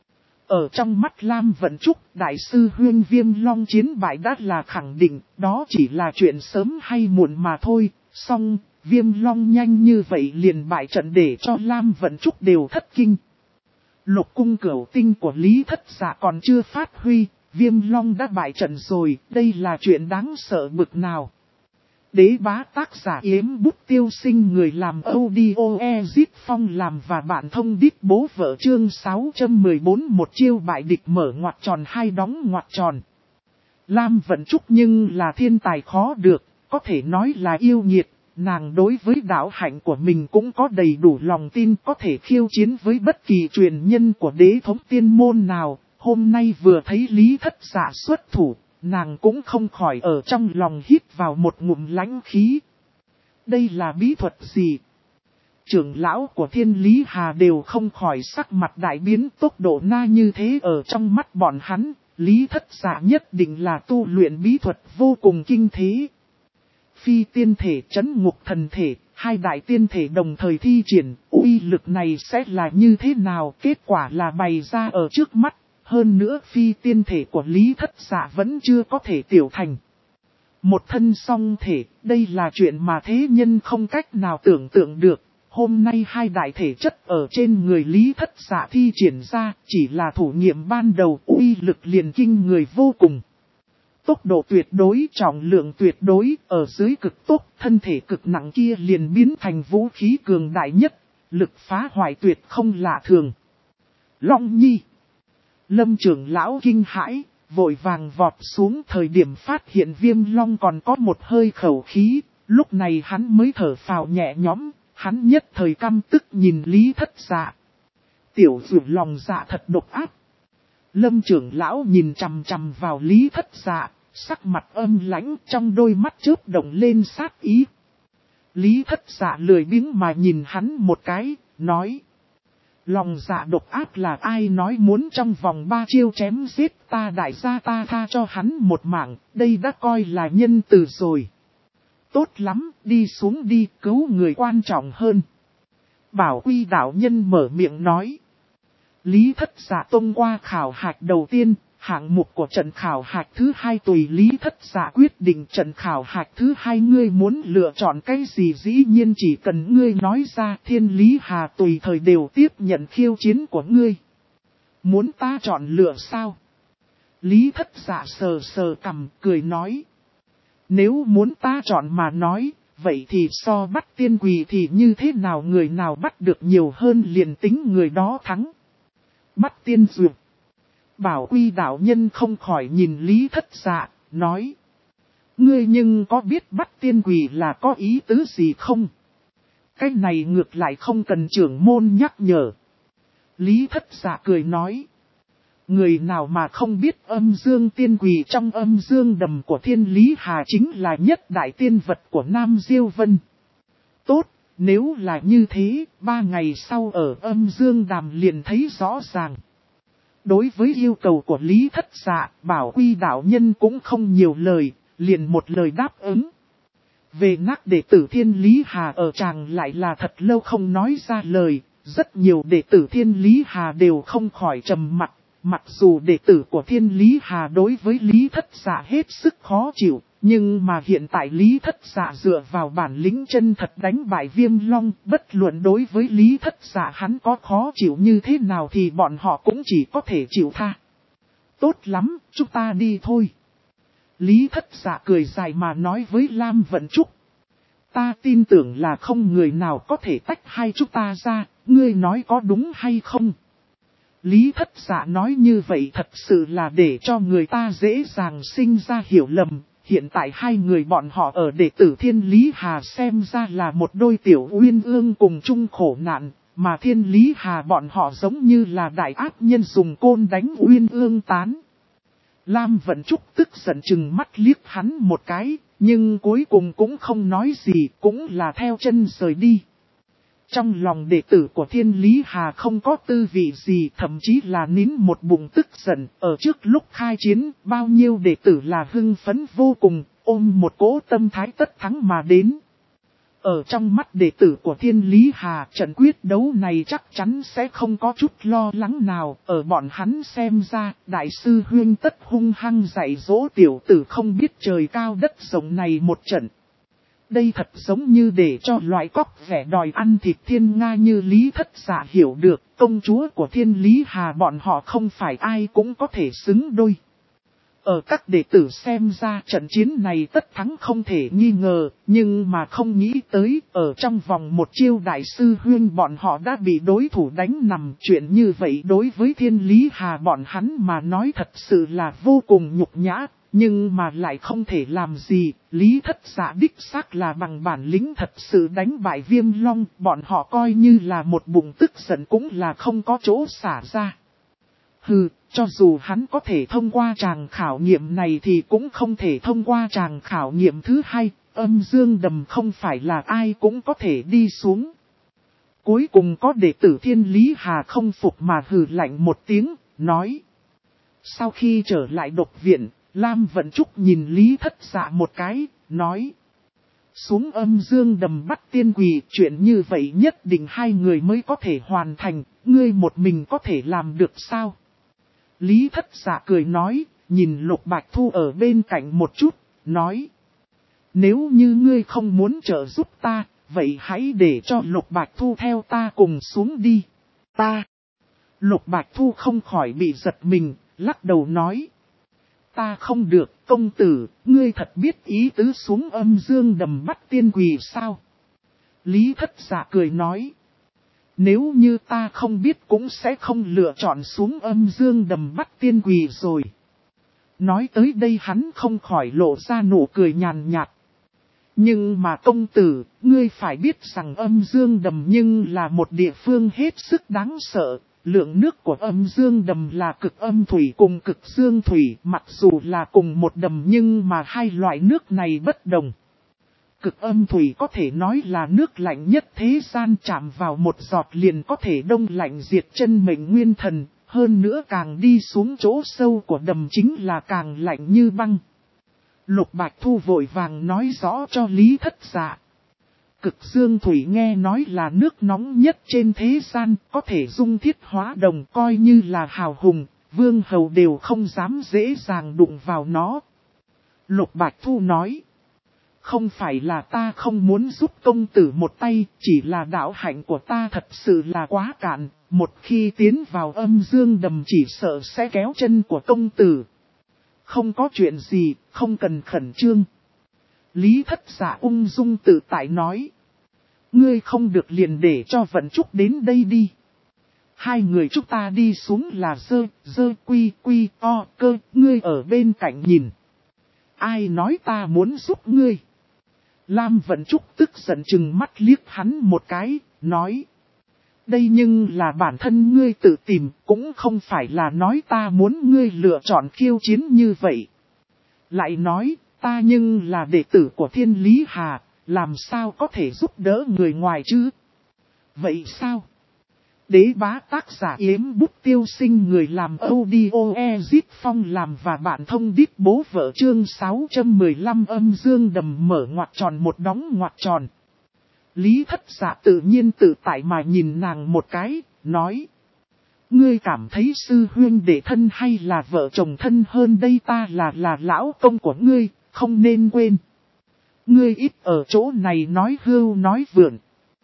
Ở trong mắt Lam Vận Trúc, Đại sư Huyên Viêm Long chiến bại đã là khẳng định, đó chỉ là chuyện sớm hay muộn mà thôi, song Viêm Long nhanh như vậy liền bại trận để cho Lam Vận Trúc đều thất kinh. Lục Cung Cửu Tinh của Lý Thất Dạ còn chưa phát huy, Viêm Long đã bại trận rồi, đây là chuyện đáng sợ bực nào. Đế bá tác giả Yếm Bút Tiêu Sinh, người làm audio Ezit Phong làm và bạn thông đít bố vợ, chương 614 một chiêu bại địch mở ngoặc tròn hai đóng ngoặc tròn. Lam Vận Trúc nhưng là thiên tài khó được, có thể nói là yêu nghiệt, nàng đối với đạo hạnh của mình cũng có đầy đủ lòng tin có thể khiêu chiến với bất kỳ truyền nhân của đế thống tiên môn nào. Hôm nay vừa thấy Lý Thất Dạ xuất thủ, nàng cũng không khỏi ở trong lòng hít vào một ngụm lãnh khí. Đây là bí thuật gì? Trưởng lão của Thiên Lý Hà đều không khỏi sắc mặt đại biến, tốc độ na như thế ở trong mắt bọn hắn, Lý Thất Dạ nhất định là tu luyện bí thuật vô cùng kinh thế. Phi tiên thể trấn ngục thần thể, hai đại tiên thể đồng thời thi triển, uy lực này sẽ là như thế nào? Kết quả là bày ra ở trước mắt, hơn nữa phi tiên thể của Lý Thất Dạ vẫn chưa có thể tiểu thành. Một thân song thể, đây là chuyện mà thế nhân không cách nào tưởng tượng được. Hôm nay hai đại thể chất ở trên người Lý Thất Dạ thi triển ra, chỉ là thử nghiệm ban đầu, uy lực liền kinh người vô cùng. Tốc độ tuyệt đối, trọng lượng tuyệt đối, ở dưới cực tốc, thân thể cực nặng kia liền biến thành vũ khí cường đại nhất, lực phá hoại tuyệt không lạ thường. Long Nhi. Lâm trưởng lão kinh hãi, vội vàng vọt xuống, thời điểm phát hiện Viêm Long còn có một hơi khẩu khí, lúc này hắn mới thở phào nhẹ nhõm, hắn nhất thời căm tức nhìn Lý Thất Dạ. Tiểu dụ lòng dạ thật độc ác. Lâm trưởng lão nhìn chằm chằm vào Lý Thất Dạ, sắc mặt âm lãnh, trong đôi mắt chớp động lên sát ý. Lý Thất Dạ lười biếng mà nhìn hắn một cái, nói. Lòng dạ độc ác là ai nói muốn trong vòng 3 chiêu chém giết ta, đại gia ta tha cho hắn một mạng, đây đã coi là nhân từ rồi. Tốt lắm, đi xuống đi, cứu người quan trọng hơn. Bảo Quy đạo nhân mở miệng nói. Lý Thất Dạ thông qua khảo hạch đầu tiên, hạng mục của trận khảo hạch thứ 2 tùy Lý Thất Dạ quyết định. Trận khảo hạch thứ 2 ngươi muốn lựa chọn cái gì, dĩ nhiên chỉ cần ngươi nói ra, Thiên Lý Hà tùy thời đều tiếp nhận khiêu chiến của ngươi. Muốn ta chọn lựa sao? Lý Thất Dạ sờ sờ cằm cười nói. Nếu muốn ta chọn mà nói, vậy thì so bắt tiên quỳ thì như thế nào, người nào bắt được nhiều hơn liền tính người đó thắng. Bắt tiên dược. Bảo Quy đạo nhân không khỏi nhìn Lý Thất Dạ, nói. Ngươi nhưng có biết bắt tiên quỳ là có ý tứ gì không? Cái này ngược lại không cần trưởng môn nhắc nhở. Lý Thất Dạ cười nói. Người nào mà không biết âm dương tiên quỳ trong âm dương đầm của Thiên Lý Hà chính là nhất đại tiên vật của Nam Diêu Vân. Tốt, nếu là như thế, 3 ngày sau ở âm dương đàm liền thấy rõ ràng. Đối với yêu cầu của Lý Thất Dạ, Bảo Quy đạo nhân cũng không nhiều lời, liền một lời đáp ứng. Về nát đệ tử Thiên Lý Hà ở chàng lại là thật lâu không nói ra lời, rất nhiều đệ tử Thiên Lý Hà đều không khỏi trầm mặc. Mặc dù đệ tử của Thiên Lý Hà đối với Lý Thất Dạ hết sức khó chịu, nhưng mà hiện tại Lý Thất Dạ dựa vào bản lĩnh chân thật đánh bại Viêm Long, bất luận đối với Lý Thất Dạ hắn có khó chịu như thế nào thì bọn họ cũng chỉ có thể chịu tha. Tốt lắm, chúng ta đi thôi. Lý Thất Dạ cười dài mà nói với Lam Vận Trúc. Ta tin tưởng là không người nào có thể tách hai chúng ta ra, ngươi nói có đúng hay không? Lý Thất Dạ nói như vậy thật sự là để cho người ta dễ dàng sinh ra hiểu lầm. Hiện tại hai người bọn họ ở đệ tử Thiên Lý Hà xem ra là một đôi tiểu uyên ương cùng chung khổ nạn, mà Thiên Lý Hà bọn họ giống như là đại ác nhân dùng côn đánh uyên ương tán. Lam Vận Trúc tức giận chừng mắt liếc hắn một cái, nhưng cuối cùng cũng không nói gì, cũng là theo chân rời đi. Trong lòng đệ tử của Thiên Lý Hà không có tư vị gì, thậm chí là nín một bụng tức giận. Ở trước lúc khai chiến, bao nhiêu đệ tử là hưng phấn vô cùng, ôm một cỗ tâm thái tất thắng mà đến. Ở trong mắt đệ tử của Thiên Lý Hà, trận quyết đấu này chắc chắn sẽ không có chút lo lắng nào. Ở bọn hắn xem ra, Đại sư Huyên tất hung hăng dạy dỗ tiểu tử không biết trời cao đất rộng này một trận. Đây thật giống như để cho loại cóc vẻ đòi ăn thịt thiên nga như Lý Thất Dạ hiểu được, công chúa của Thiên Lý Hà bọn họ không phải ai cũng có thể xứng đôi. Ở các đệ tử xem ra trận chiến này tất thắng không thể nghi ngờ, nhưng mà không nghĩ tới, ở trong vòng một chiêu Đại sư Huyên bọn họ đã bị đối thủ đánh nằm. Chuyện như vậy đối với Thiên Lý Hà bọn hắn mà nói thật sự là vô cùng nhục nhã. Nhưng mà lại không thể làm gì, Lý Thất Dạ đích xác là bằng bản lĩnh thật sự đánh bại Viêm Long, bọn họ coi như là một bụng tức giận cũng là không có chỗ xả ra. Hừ, cho dù hắn có thể thông qua tràng khảo nghiệm này thì cũng không thể thông qua tràng khảo nghiệm thứ 2, âm dương đầm không phải là ai cũng có thể đi xuống. Cuối cùng có đệ tử Thiên Lý Hà không phục mà hừ lạnh một tiếng, nói. Sau khi trở lại độc viện, Lam Vận Trúc nhìn Lý Thất Dạ một cái, nói. Xuống âm dương đầm bắt tiên quỷ, chuyện như vậy nhất định hai người mới có thể hoàn thành, ngươi một mình có thể làm được sao? Lý Thất Dạ cười nói, nhìn Lục Bạch Thu ở bên cạnh một chút, nói. Nếu như ngươi không muốn trợ giúp ta, vậy hãy để cho Lục Bạch Thu theo ta cùng xuống đi. Ta. Lục Bạch Thu không khỏi bị giật mình, lắc đầu nói. Ta không được, công tử, ngươi thật biết ý tứ xuống âm dương đầm bắt tiên quỷ sao? Lý Thất Dạ cười nói. Nếu như ta không biết cũng sẽ không lựa chọn xuống âm dương đầm bắt tiên quỷ rồi. Nói tới đây hắn không khỏi lộ ra nụ cười nhàn nhạt. Nhưng mà công tử, ngươi phải biết rằng âm dương đầm nhưng là một địa phương hết sức đáng sợ. Lượng nước của âm dương đầm là cực âm thủy cùng cực dương thủy, mặc dù là cùng một đầm nhưng mà hai loại nước này bất đồng. Cực âm thủy có thể nói là nước lạnh nhất thế gian, chạm vào một giọt liền có thể đông lạnh diệt chân mệnh nguyên thần, hơn nữa càng đi xuống chỗ sâu của đầm chính là càng lạnh như băng. Lục Bạch Thu vội vàng nói rõ cho Lý Thất Dạ. Cực dương thủy nghe nói là nước nóng nhất trên thế gian, có thể dung thiết hóa đồng, coi như là hào hùng, vương hầu đều không dám dễ dàng đụng vào nó. Lục Bạch Thu nói. Không phải là ta không muốn giúp công tử một tay, chỉ là đạo hạnh của ta thật sự là quá cạn, một khi tiến vào âm dương đầm chỉ sợ sẽ kéo chân của công tử. Không có chuyện gì, không cần khẩn trương. Lý Thất Dạ ung dung tự tại nói. Ngươi không được liền để cho Vận Trúc đến đây đi. Hai người chúng ta đi xuống là quy o cơ, ngươi ở bên cạnh nhìn. Ai nói ta muốn giúp ngươi? Lam Vận Trúc tức giận chừng mắt liếc hắn một cái, nói. Đây nhưng là bản thân ngươi tự tìm, cũng không phải là nói ta muốn ngươi lựa chọn khiêu chiến như vậy. Lại nói, ta nhưng là đệ tử của Thiên Lý Hà, làm sao có thể giúp đỡ người ngoài chứ? Vậy sao? Đế bá tác giả Yếm Bút Tiêu Sinh, người làm audio Ezit Phong làm và bạn thông đít bố vợ, chương 615 âm dương đầm mở ngoặc tròn một đóng ngoặc tròn. Lý Thất Dạ tự nhiên tự tại mà nhìn nàng một cái, nói. Ngươi cảm thấy sư huynh đệ thân hay là vợ chồng thân hơn đây? Ta là lão công của ngươi, không nên quên. Ngươi ít ở chỗ này nói hưu nói vượn.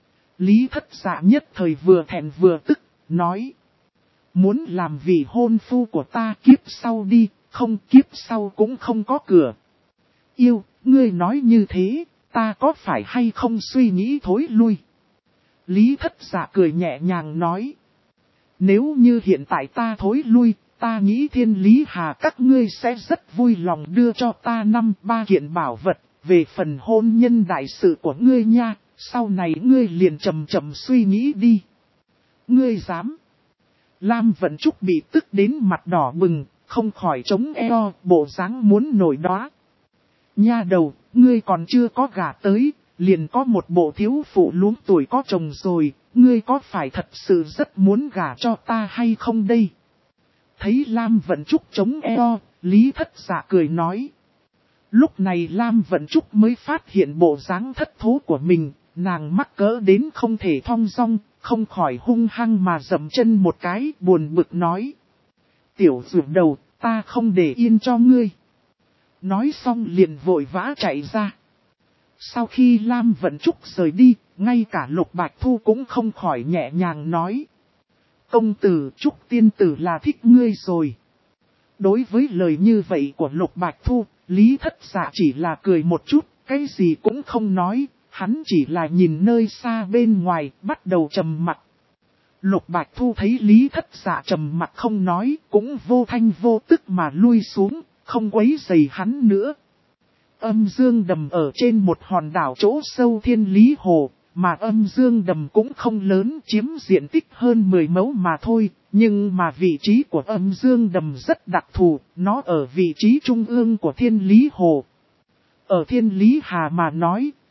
Lý Thất Dạ nhất thời vừa thẹn vừa tức, nói. Muốn làm vị hôn phu của ta kiếp sau đi, không kiếp sau cũng không có cửa. Yêu, ngươi nói như thế, ta có phải hay không suy nghĩ thối lui? Lý Thất Dạ cười nhẹ nhàng nói. Nếu như hiện tại ta thối lui, ta nghĩ Thiên Lý Hà các ngươi sẽ rất vui lòng đưa cho ta 5-3 kiện bảo vật, về phần hôn nhân đại sự của ngươi nha, sau này ngươi liền chậm chậm suy nghĩ đi. Ngươi dám? Lam Vận Trúc bị tức đến mặt đỏ bừng, không khỏi chống eo, bộ dáng muốn nổi đóa. Nha đầu, ngươi còn chưa có gả tới, liền có một bộ thiếu phụ luống tuổi có chồng rồi, ngươi có phải thật sự rất muốn gả cho ta hay không đây? Thấy Lam Vận Trúc chống eo, Lý Thất Dạ cười nói. Lúc này Lam Vận Trúc mới phát hiện bộ dáng thất thố của mình, nàng mắc cỡ đến không thể thong dong, không khỏi hung hăng mà dậm chân một cái, buồn bực nói. Tiểu dược đầu, ta không để yên cho ngươi. Nói xong liền vội vã chạy ra. Sau khi Lam Vận Trúc rời đi, ngay cả Lục Bạch Thu cũng không khỏi nhẹ nhàng nói. Công tử Trúc tiên tử là thích ngươi rồi. Đối với lời như vậy của Lục Bạch Thu, Lý Thất Dạ chỉ là cười một chút, cái gì cũng không nói, hắn chỉ là nhìn nơi xa bên ngoài, bắt đầu trầm mặc. Lục Bạch Thu thấy Lý Thất Dạ trầm mặc không nói, cũng vô thanh vô tức mà lui xuống, không quấy rầy hắn nữa. Âm dương đầm ở trên một hòn đảo chỗ sâu Thiên Lý Hồ, mà âm dương đầm cũng không lớn, chiếm diện tích hơn 10 mẫu mà thôi, nhưng mà vị trí của âm dương đầm rất đặc thù, nó ở vị trí trung ương của Thiên Lý Hồ. Ở Thiên Lý Hà mà nói,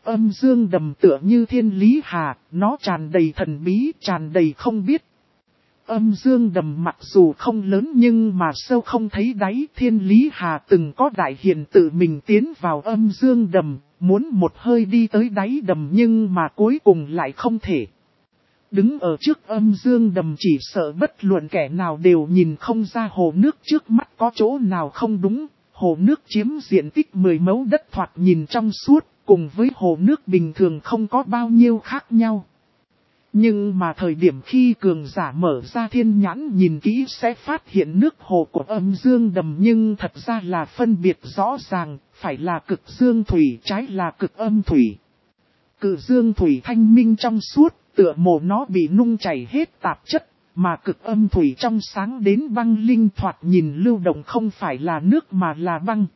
Âm dương đầm tựa như thiên lý hà, nó tràn đầy thần bí, tràn đầy không biết. Âm dương đầm mặc dù không lớn nhưng mà sâu không thấy đáy. Thiên lý hà từng có đại hiền tự mình tiến vào âm dương đầm, muốn một hơi đi tới đáy đầm nhưng mà cuối cùng lại không thể. Đứng ở trước âm dương đầm chỉ sợ bất luận kẻ nào đều nhìn không ra hồ nước trước mắt có chỗ nào không đúng. Hồ nước chiếm diện tích 10 mẫu đất thoạt nhìn trong suốt, cùng với hồ nước bình thường không có bao nhiêu khác nhau. Nhưng mà thời điểm khi cường giả mở ra thiên nhãn nhìn kỹ sẽ phát hiện nước hồ của âm dương đầm nhưng thật ra là phân biệt rõ ràng, phải là cực dương thủy trái là cực âm thủy. Cực dương thủy thanh minh trong suốt, tựa hồ nó bị nung chảy hết tạp chất, mà cực âm thủy trong sáng đến băng linh thoạt nhìn lưu động không phải là nước mà là băng.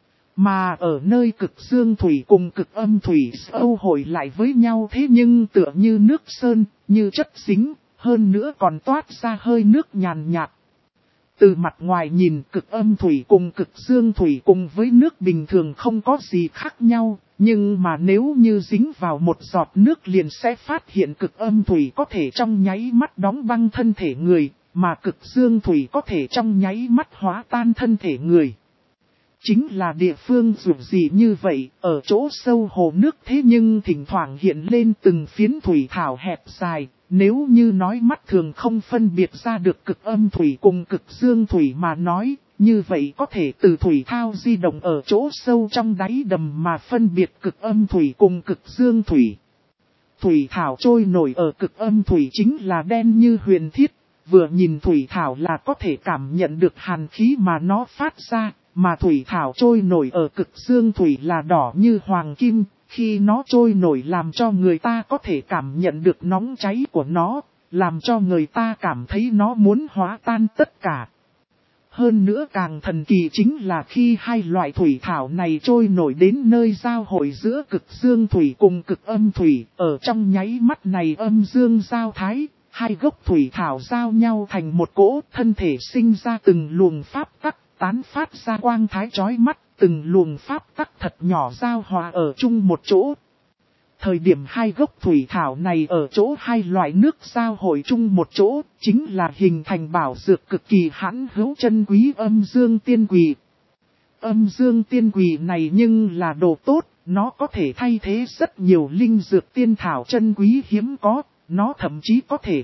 Mà ở nơi cực dương thủy cùng cực âm thủy âu hội lại với nhau thế nhưng tựa như nước sơn, như chất dính, hơn nữa còn toát ra hơi nước nhàn nhạt. Từ mặt ngoài nhìn cực âm thủy cùng cực dương thủy cùng với nước bình thường không có gì khác nhau, nhưng mà nếu như dính vào một giọt nước liền sẽ phát hiện cực âm thủy có thể trong nháy mắt đóng băng thân thể người, mà cực dương thủy có thể trong nháy mắt hóa tan thân thể người. Chính là địa phương dù gì như vậy, ở chỗ sâu hồ nước thế nhưng thỉnh thoảng hiện lên từng phiến thủy thảo hẹp dài, nếu như nói mắt thường không phân biệt ra được cực âm thủy cùng cực dương thủy mà nói, như vậy có thể từ thủy thao di động ở chỗ sâu trong đáy đầm mà phân biệt cực âm thủy cùng cực dương thủy. Thủy thảo trôi nổi ở cực âm thủy chính là đen như huyền thiết, vừa nhìn thủy thảo là có thể cảm nhận được hàn khí mà nó phát ra. Mà thủy thảo trôi nổi ở cực dương thủy là đỏ như hoàng kim, khi nó trôi nổi làm cho người ta có thể cảm nhận được nóng cháy của nó, làm cho người ta cảm thấy nó muốn hóa tan tất cả. Hơn nữa càng thần kỳ chính là khi hai loại thủy thảo này trôi nổi đến nơi giao hội giữa cực dương thủy cùng cực âm thủy, ở trong nháy mắt này âm dương giao thái, hai gốc thủy thảo giao nhau thành một cỗ, thân thể sinh ra từng luồng pháp tắc. Tán phát ra quang thái chói mắt, từng luồng pháp tắc thật nhỏ giao hòa ở chung một chỗ. Thời điểm hai gốc thủy thảo này ở chỗ hai loại nước giao hội chung một chỗ, chính là hình thành bảo dược cực kỳ hãn hữu chân quý âm dương tiên quỳ. Âm dương tiên quỳ này nhưng là đồ tốt, nó có thể thay thế rất nhiều linh dược tiên thảo chân quý hiếm có, nó thậm chí có thể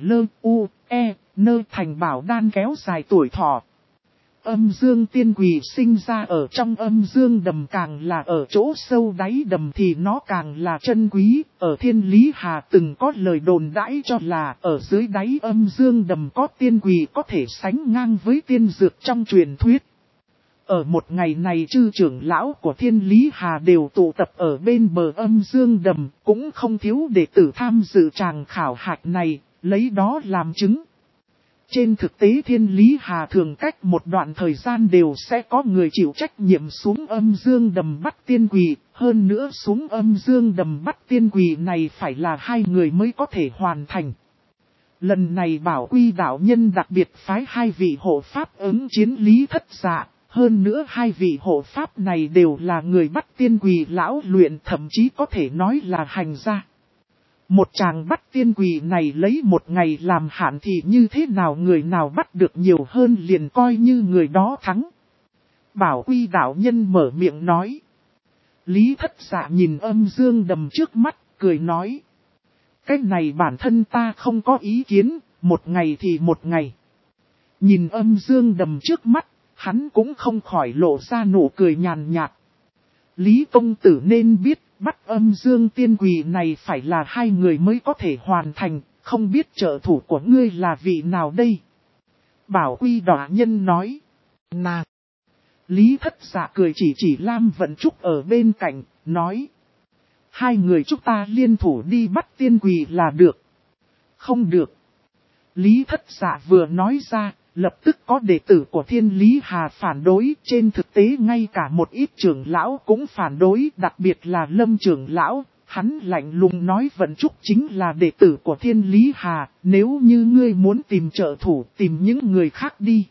thành bảo đan kéo dài tuổi thọ. Âm dương tiên quỳ sinh ra ở trong âm dương đầm càng là ở chỗ sâu đáy đầm thì nó càng là chân quý. Ở Thiên Lý Hà từng có lời đồn đãi cho là ở dưới đáy âm dương đầm có tiên quỳ có thể sánh ngang với tiên dược trong truyền thuyết. Ở một ngày này chư trưởng lão của Thiên Lý Hà đều tụ tập ở bên bờ âm dương đầm, cũng không thiếu đệ tử tham dự tràng khảo hạch này, lấy đó làm chứng. Trên thực tế Thiên Lý Hà thường cách một đoạn thời gian đều sẽ có người chịu trách nhiệm xuống âm dương đầm bắt tiên quỳ, hơn nữa xuống âm dương đầm bắt tiên quỳ này phải là hai người mới có thể hoàn thành. Lần này Bảo Quy đạo nhân đặc biệt phái hai vị hộ pháp ứng chiến Lý Thất Dạ, hơn nữa hai vị hộ pháp này đều là người bắt tiên quỳ lão luyện, thậm chí có thể nói là hành gia. Một chàng bắt tiên quỳ này lấy một ngày làm hạn thì như thế nào người nào bắt được nhiều hơn liền coi như người đó thắng. Bảo Quy đạo nhân mở miệng nói. Lý Thất Dạ nhìn âm dương đầm trước mắt, cười nói. Cái này bản thân ta không có ý kiến, một ngày thì một ngày. Nhìn âm dương đầm trước mắt, hắn cũng không khỏi lộ ra nụ cười nhàn nhạt. Lý công tử nên biết, bắt âm dương tiên quỳ này phải là hai người mới có thể hoàn thành, không biết trợ thủ của ngươi là vị nào đây? Bảo Quy đạo nhân nói. Nà! Lý Thất Dạ cười chỉ Lam Vận Trúc ở bên cạnh, nói. Hai người chúng ta liên thủ đi bắt tiên quỳ là được. Không được. Lý Thất Dạ vừa nói ra, lập tức có đệ tử của Thiên Lý Hà phản đối. Trên thực tế ngay cả một ít trưởng lão cũng phản đối, đặc biệt là Lâm trưởng lão. Hắn lạnh lùng nói Vận Trúc chính là đệ tử của Thiên Lý Hà, nếu như ngươi muốn tìm trợ thủ tìm những người khác đi.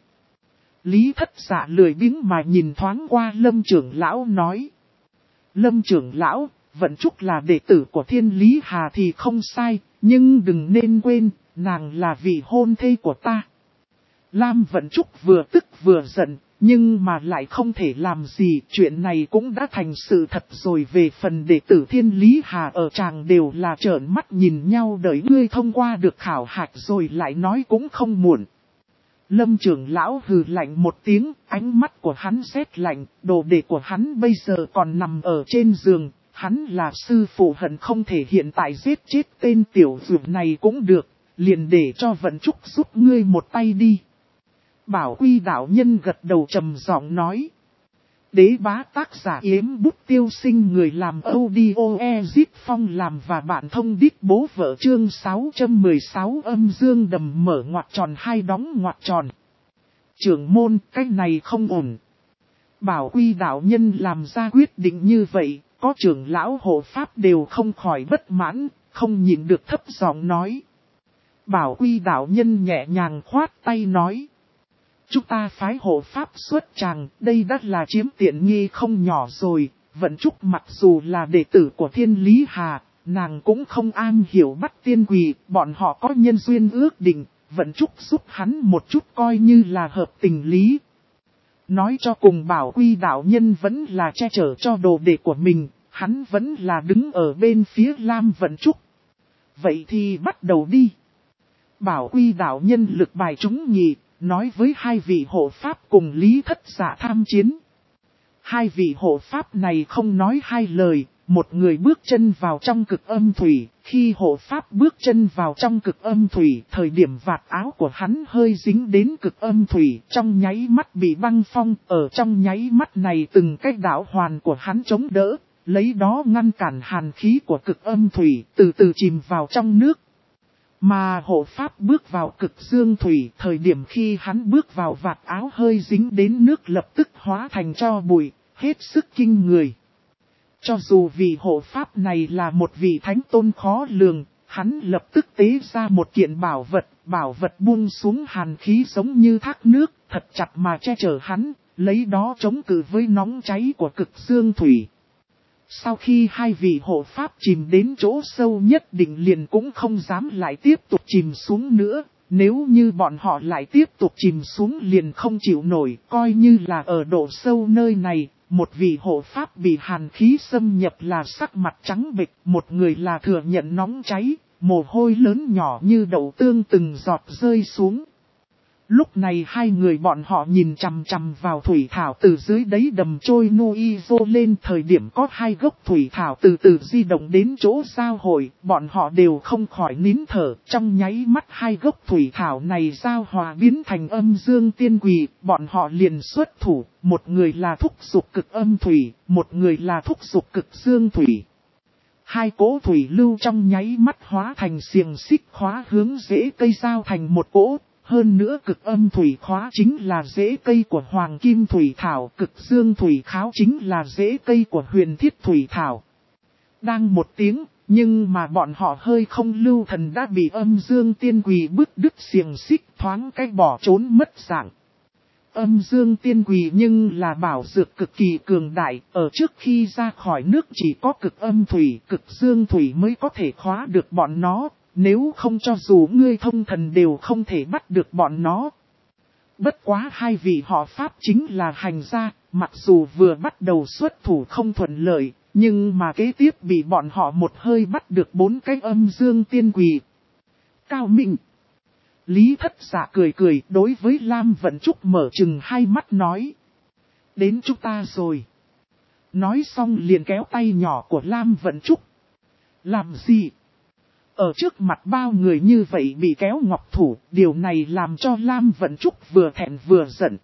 Lý Thất Dạ lười biếng mà nhìn thoáng qua Lâm trưởng lão nói. Lâm trưởng lão, Vận Trúc là đệ tử của Thiên Lý Hà thì không sai, nhưng đừng nên quên, nàng là vị hôn thê của ta. Lam Vận Trúc vừa tức vừa giận, nhưng mà lại không thể làm gì, chuyện này cũng đã thành sự thật rồi. Về phần đệ tử Thiên Lý Hà ở tràng đều là trợn mắt nhìn nhau, đợi ngươi thông qua được khảo hạch rồi lại nói cũng không muộn. Lâm trưởng lão hừ lạnh một tiếng, ánh mắt của hắn sét lạnh, đồ đệ của hắn bây giờ còn nằm ở trên giường, hắn là sư phụ hận không thể hiện tại giết chết tên tiểu dược này cũng được, liền để cho Vận Trúc giúp ngươi một tay đi. Bảo Quy đạo nhân gật đầu trầm giọng nói. Đế bá tác giả Yếm Bút Tiêu Sinh, người làm audio Ezit Phong làm và bạn thông đít bố vợ, chương 616 âm dương đầm mở ngoặc tròn hai đóng ngoặc tròn. Trưởng môn, cái này không ổn. Bảo Quy đạo nhân làm ra quyết định như vậy, có trưởng lão hộ pháp đều không khỏi bất mãn, không nhịn được thấp giọng nói. Bảo Quy đạo nhân nhẹ nhàng khoát tay nói. Chúng ta phái hộ pháp xuất tràng, đây đã là chiếm tiện nghi không nhỏ rồi. Vận Trúc mặc dù là đệ tử của Thiên Lý Hà, nàng cũng không am hiểu bắt tiên quỳ, bọn họ có nhân duyên ước định, Vận Trúc giúp hắn một chút coi như là hợp tình lý. Nói cho cùng Bảo Quy đạo nhân vẫn là che chở cho đồ đệ của mình, hắn vẫn là đứng ở bên phía Lam Vận Trúc. Vậy thì bắt đầu đi. Bảo Quy đạo nhân lực bài chúng nhị, nói với hai vị hộ pháp cùng Lý Thất Dạ tham chiến. Hai vị hộ pháp này không nói hai lời, một người bước chân vào trong cực âm thủy. Khi hộ pháp bước chân vào trong cực âm thủy, thời điểm vạt áo của hắn hơi dính đến cực âm thủy, trong nháy mắt bị băng phong. Ở trong nháy mắt này từng cái đạo hoàn của hắn chống đỡ, lấy đó ngăn cản hàn khí của cực âm thủy, từ từ chìm vào trong nước. Mà hộ pháp bước vào cực dương thủy, thời điểm khi hắn bước vào vạt áo hơi dính đến nước lập tức hóa thành tro bụi, hết sức kinh người. Cho dù vị hộ pháp này là một vị thánh tôn khó lường, hắn lập tức tế ra một kiện bảo vật buông xuống hàn khí giống như thác nước, thật chặt mà che chở hắn, lấy đó chống cự với nóng cháy của cực dương thủy. Sau khi hai vị hộ pháp chìm đến chỗ sâu nhất định liền cũng không dám lại tiếp tục chìm xuống nữa, nếu như bọn họ lại tiếp tục chìm xuống liền không chịu nổi, coi như là ở độ sâu nơi này, một vị hộ pháp bị hàn khí xâm nhập là sắc mặt trắng bệch, một người là thừa nhận nóng cháy, mồ hôi lớn nhỏ như đậu tương từng giọt rơi xuống. Lúc này hai người bọn họ nhìn chằm chằm vào thủy thảo từ dưới đáy đầm trôi nuôi rô lên, thời điểm có hai gốc thủy thảo từ từ di động đến chỗ giao hội, bọn họ đều không khỏi nín thở, trong nháy mắt hai gốc thủy thảo này giao hòa biến thành âm dương tiên quỳ, bọn họ liền xuất thủ, một người là thúc dục cực âm thủy, một người là thúc dục cực dương thủy. Hai cỗ thủy lưu trong nháy mắt hóa thành xiềng xích khóa hướng rễ cây giao thành một cỗ. Hơn nữa cực âm thủy khóa chính là rễ cây của hoàng kim thủy thảo, cực dương thủy kháo chính là rễ cây của huyền thiết thủy thảo. Đang một tiếng, nhưng mà bọn họ hơi không lưu thần đã bị âm dương tiên quỳ bứt đứt xiềng xích, thoáng cách bỏ trốn mất dạng. Âm dương tiên quỳ nhưng là bảo dược cực kỳ cường đại, ở trước khi ra khỏi nước chỉ có cực âm thủy, cực dương thủy mới có thể khóa được bọn nó. Nếu không cho dù ngươi thông thần đều không thể bắt được bọn nó. Bất quá hai vị họ pháp chính là hành gia, mặc dù vừa bắt đầu xuất thủ không thuận lợi, nhưng mà kế tiếp bị bọn họ một hơi bắt được 4 cái âm dương tiên quỳ. Cao Minh. Lý Thất Dạ cười cười đối với Lam Vận Trúc mở chừng hai mắt nói. Đến chúng ta rồi. Nói xong liền kéo tay nhỏ của Lam Vận Trúc. Làm gì? Ở trước mặt bao người như vậy bị kéo ngọc thủ, điều này làm cho Lam Vận Trúc vừa thẹn vừa giận.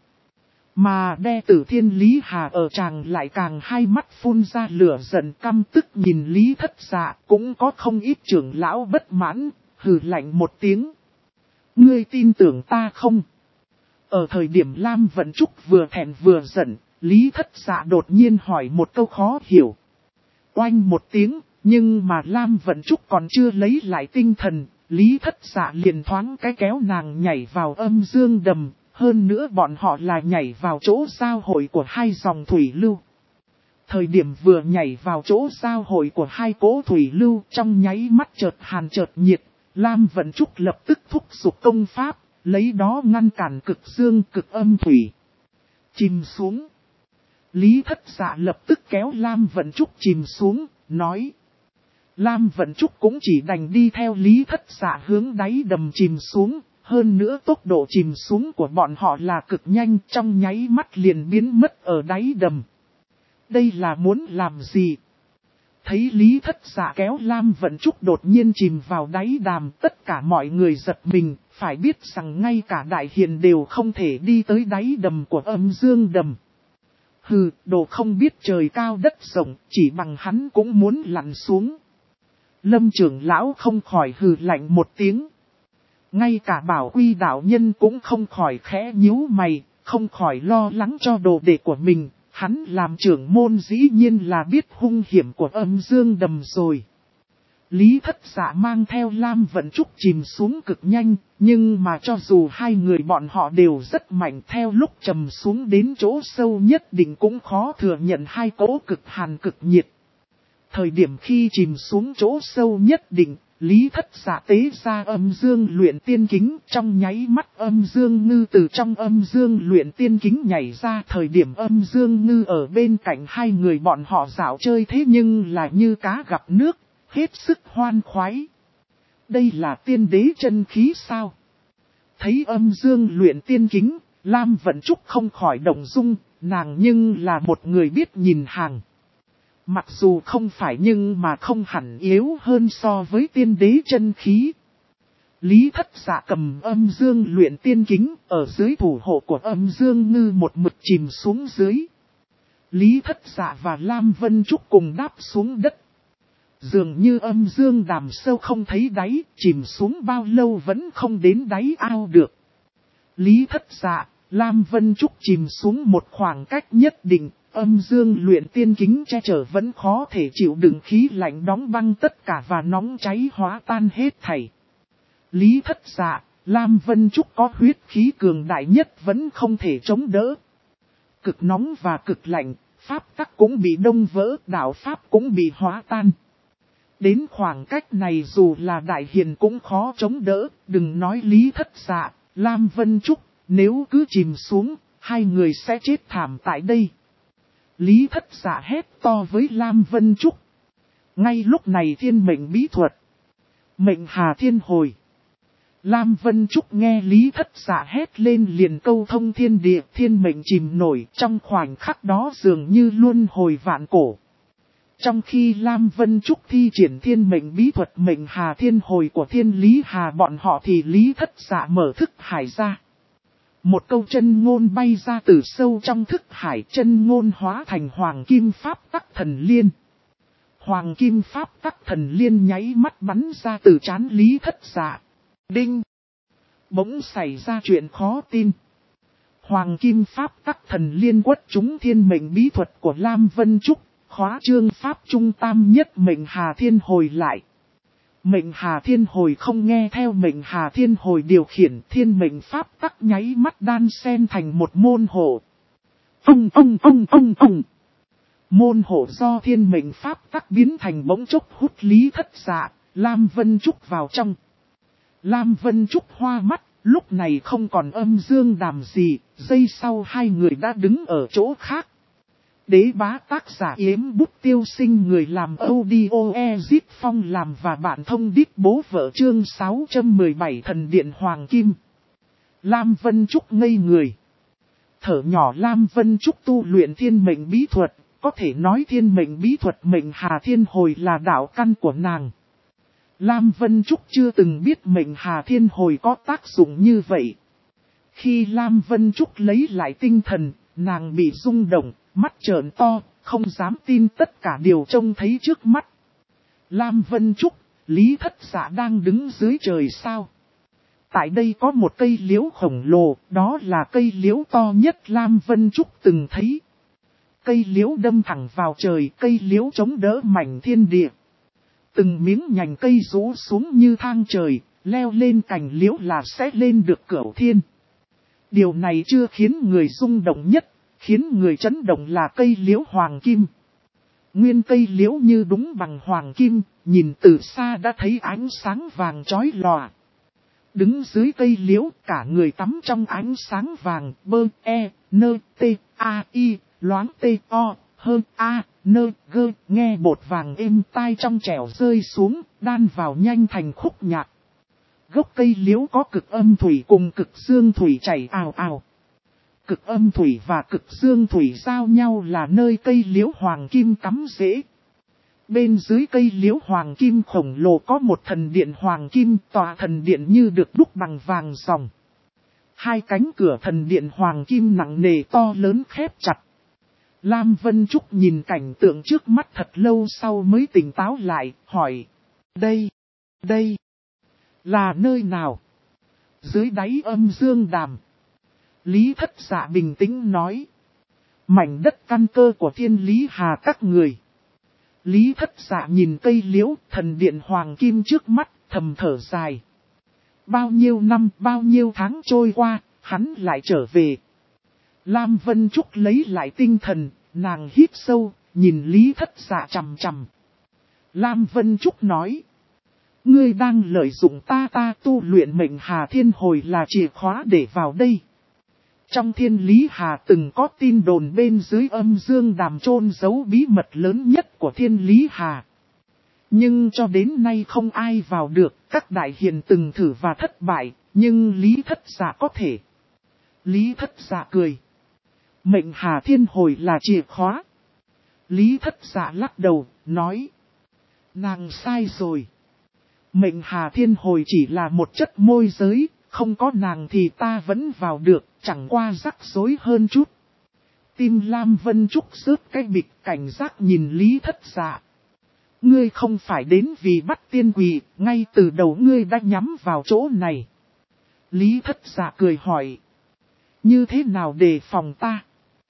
Mà đệ tử Thiên Lý Hà ở tràng lại càng hai mắt phun ra lửa giận, căm tức nhìn Lý Thất Dạ, cũng có không ít trưởng lão bất mãn, hừ lạnh một tiếng. Ngươi tin tưởng ta không? Ở thời điểm Lam Vận Trúc vừa thẹn vừa giận, Lý Thất Dạ đột nhiên hỏi một câu khó hiểu. Oanh một tiếng. Nhưng mà Lam Vận Trúc còn chưa lấy lại tinh thần, Lý Thất Dạ liền thoáng cái kéo nàng nhảy vào âm dương đầm, hơn nữa bọn họ là nhảy vào chỗ giao hội của hai dòng thủy lưu. Thời điểm vừa nhảy vào chỗ giao hội của hai cỗ thủy lưu, trong nháy mắt chợt hàn chợt nhiệt, Lam Vận Trúc lập tức thúc giục công pháp, lấy đó ngăn cản cực dương cực âm thủy. Chìm xuống. Lý Thất Dạ lập tức kéo Lam Vận Trúc chìm xuống, nói. Lam Vận Trúc cũng chỉ đành đi theo Lý Thất Dạ hướng đáy đầm chìm xuống, hơn nữa tốc độ chìm xuống của bọn họ là cực nhanh, trong nháy mắt liền biến mất ở đáy đầm. Đây là muốn làm gì? Thấy Lý Thất Dạ kéo Lam Vận Trúc đột nhiên chìm vào đáy đàm, tất cả mọi người giật mình, phải biết rằng ngay cả đại hiền đều không thể đi tới đáy đầm của âm dương đầm. Hừ, đồ không biết trời cao đất rộng, chỉ bằng hắn cũng muốn lặn xuống. Lâm trưởng lão không khỏi hừ lạnh một tiếng. Ngay cả Bảo Quy đạo nhân cũng không khỏi khẽ nhíu mày, không khỏi lo lắng cho đồ đệ của mình. Hắn làm trưởng môn dĩ nhiên là biết hung hiểm của âm dương đầm rồi. Lý Thất Dạ mang theo Lam Vận Trúc chìm xuống cực nhanh, nhưng mà cho dù hai người bọn họ đều rất mạnh, theo lúc trầm xuống đến chỗ sâu nhất định cũng khó thừa nhận hai cỗ cực hàn cực nhiệt. Thời điểm khi chìm xuống chỗ sâu nhất định, Lý Thất Dạ tế ra âm dương luyện tiên kính, trong nháy mắt âm dương ngư từ trong âm dương luyện tiên kính nhảy ra. Thời điểm âm dương ngư ở bên cạnh hai người bọn họ dạo chơi thế nhưng là như cá gặp nước, hết sức hoan khoái. Đây là tiên đế chân khí sao? Thấy âm dương luyện tiên kính, Lam Vận Trúc không khỏi động dung, nàng nhưng là một người biết nhìn hàng. Mặc dù không phải nhưng mà không hẳn yếu hơn so với tiên đế chân khí. Lý Thất Dạ cầm âm dương luyện tiên kính, ở dưới thủ hộ của âm dương ngư một mực chìm xuống dưới. Lý Thất Dạ và Lam Vân Trúc cùng đáp xuống đất. Dường như âm dương đàm sâu không thấy đáy, chìm xuống bao lâu vẫn không đến đáy ao được. Lý Thất Dạ, Lam Vân Trúc chìm xuống một khoảng cách nhất định. Âm dương luyện tiên kính che chở vẫn khó thể chịu đựng khí lạnh đóng băng tất cả và nóng cháy hóa tan hết thảy. Lý Thất Dạ, Lam Vân Trúc có huyết khí cường đại nhất vẫn không thể chống đỡ. Cực nóng và cực lạnh, pháp tắc cũng bị đông vỡ, đạo pháp cũng bị hóa tan. Đến khoảng cách này dù là đại hiền cũng khó chống đỡ, đừng nói Lý Thất Dạ, Lam Vân Trúc, nếu cứ chìm xuống, hai người sẽ chết thảm tại đây. Lý Thất Dạ hét to với Lam Vân Trúc. Ngay lúc này thiên mệnh bí thuật. Mệnh Hà Thiên Hồi. Lam Vân Trúc nghe Lý Thất Dạ hét lên liền câu thông thiên địa, thiên mệnh chìm nổi, trong khoảnh khắc đó dường như luân hồi vạn cổ. Trong khi Lam Vân Trúc thi triển thiên mệnh bí thuật Mệnh Hà Thiên Hồi của Thiên Lý Hà bọn họ thì Lý Thất Dạ mở thức hải ra. Một câu chân ngôn bay ra từ sâu trong thức hải, chân ngôn hóa thành Hoàng Kim Pháp Tắc Thần Liên. Hoàng Kim Pháp Tắc Thần Liên nháy mắt bắn ra từ trán Lý Thất Dạ. Đinh! Bỗng xảy ra chuyện khó tin. Hoàng Kim Pháp Tắc Thần Liên quất trúng thiên mệnh bí thuật của Lam Vân Trúc, khóa trương Pháp Trung Tam nhất Mệnh Hà Thiên Hồi lại. Mệnh Hà Thiên Hồi không nghe theo Mệnh Hà Thiên Hồi điều khiển, thiên mệnh pháp tắc nháy mắt đan xen thành một môn hộ. Môn hộ do thiên mệnh pháp tắc biến thành bỗng chốc hút Lý Thất Dạ, Lam Vân Trúc vào trong. Lam Vân Trúc hoa mắt, lúc này không còn âm dương đàm gì, giây sau hai người đã đứng ở chỗ khác. Đế bá tác giả Yếm Bút Tiêu Sinh, người làm audio Ezip Phong làm và bạn thông đít bố vợ chương 617 Thần Điện Hoàng Kim. Lam Vân Trúc ngây người. Thở nhỏ Lam Vân Trúc tu luyện thiên mệnh bí thuật, có thể nói thiên mệnh bí thuật Mệnh Hà Thiên Hồi là đạo căn của nàng. Lam Vân Trúc chưa từng biết Mệnh Hà Thiên Hồi có tác dụng như vậy. Khi Lam Vân Trúc lấy lại tinh thần, nàng bị rung động. Mắt trợn to, không dám tin tất cả điều trông thấy trước mắt. Lam Vân Trúc, Lý Thất Dạ đang đứng dưới trời sao. Tại đây có một cây liễu khổng lồ, đó là cây liễu to nhất Lam Vân Trúc từng thấy. Cây liễu đâm thẳng vào trời, cây liễu chống đỡ mảnh thiên địa. Từng miếng nhành cây rũ xuống như thang trời, leo lên cành liễu là sẽ lên được cửu thiên. Điều này chưa khiến người rung động nhất. Khiến người chấn động là cây liễu hoàng kim. Nguyên cây liễu như đúng bằng hoàng kim, nhìn từ xa đã thấy ánh sáng vàng chói lòa. Đứng dưới cây liễu, cả người tắm trong ánh sáng vàng, bơ, e, nơ, tê, a, y, loáng tê, o, hơn, a, nơ, gơ, nghe bột vàng êm tai trong trẻo rơi xuống, đan vào nhanh thành khúc nhạc. Gốc cây liễu có cực âm thủy cùng cực dương thủy chảy ào ào. Cực âm thủy và cực dương thủy giao nhau là nơi cây liễu hoàng kim cắm rễ. Bên dưới cây liễu hoàng kim khổng lồ có một thần điện hoàng kim, tòa thần điện như được đúc bằng vàng ròng. Hai cánh cửa thần điện hoàng kim nặng nề to lớn khép chặt. Lam Vân Trúc nhìn cảnh tượng trước mắt thật lâu sau mới tỉnh táo lại, hỏi. Đây là nơi nào? Dưới đáy âm dương đàm. Lý Thất Dạ bình tĩnh nói. Mảnh đất căn cơ của Thiên Lý Hà các người. Lý Thất Dạ nhìn cây liễu thần điện hoàng kim trước mắt, thầm thở dài. Bao nhiêu năm, bao nhiêu tháng trôi qua, hắn lại trở về. Lam Vân Trúc lấy lại tinh thần, nàng hít sâu, nhìn Lý Thất Dạ chằm chằm. Lam Vân Trúc nói. Ngươi đang lợi dụng ta tu luyện mệnh Hà Thiên Hồi là chìa khóa để vào đây. Trong Thiên Lý Hà từng có tin đồn bên dưới âm dương đàm chôn giấu bí mật lớn nhất của Thiên Lý Hà. Nhưng cho đến nay không ai vào được, các đại hiền từng thử và thất bại, nhưng Lý Thất Dạ có thể. Lý Thất Dạ cười. Mệnh Hà Thiên Hồi là chìa khóa. Lý Thất Dạ lắc đầu, nói. Nàng sai rồi. Mệnh Hà Thiên Hồi chỉ là một chất môi giới, không có nàng thì ta vẫn vào được, chẳng qua rắc rối hơn chút. Tim Lam Vân Trúc rớt cái bịch cảnh giác nhìn Lý Thất Dạ. Ngươi không phải đến vì bắt tiên quỷ, ngay từ đầu ngươi đã nhắm vào chỗ này. Lý Thất Dạ cười hỏi. Như thế nào đề phòng ta?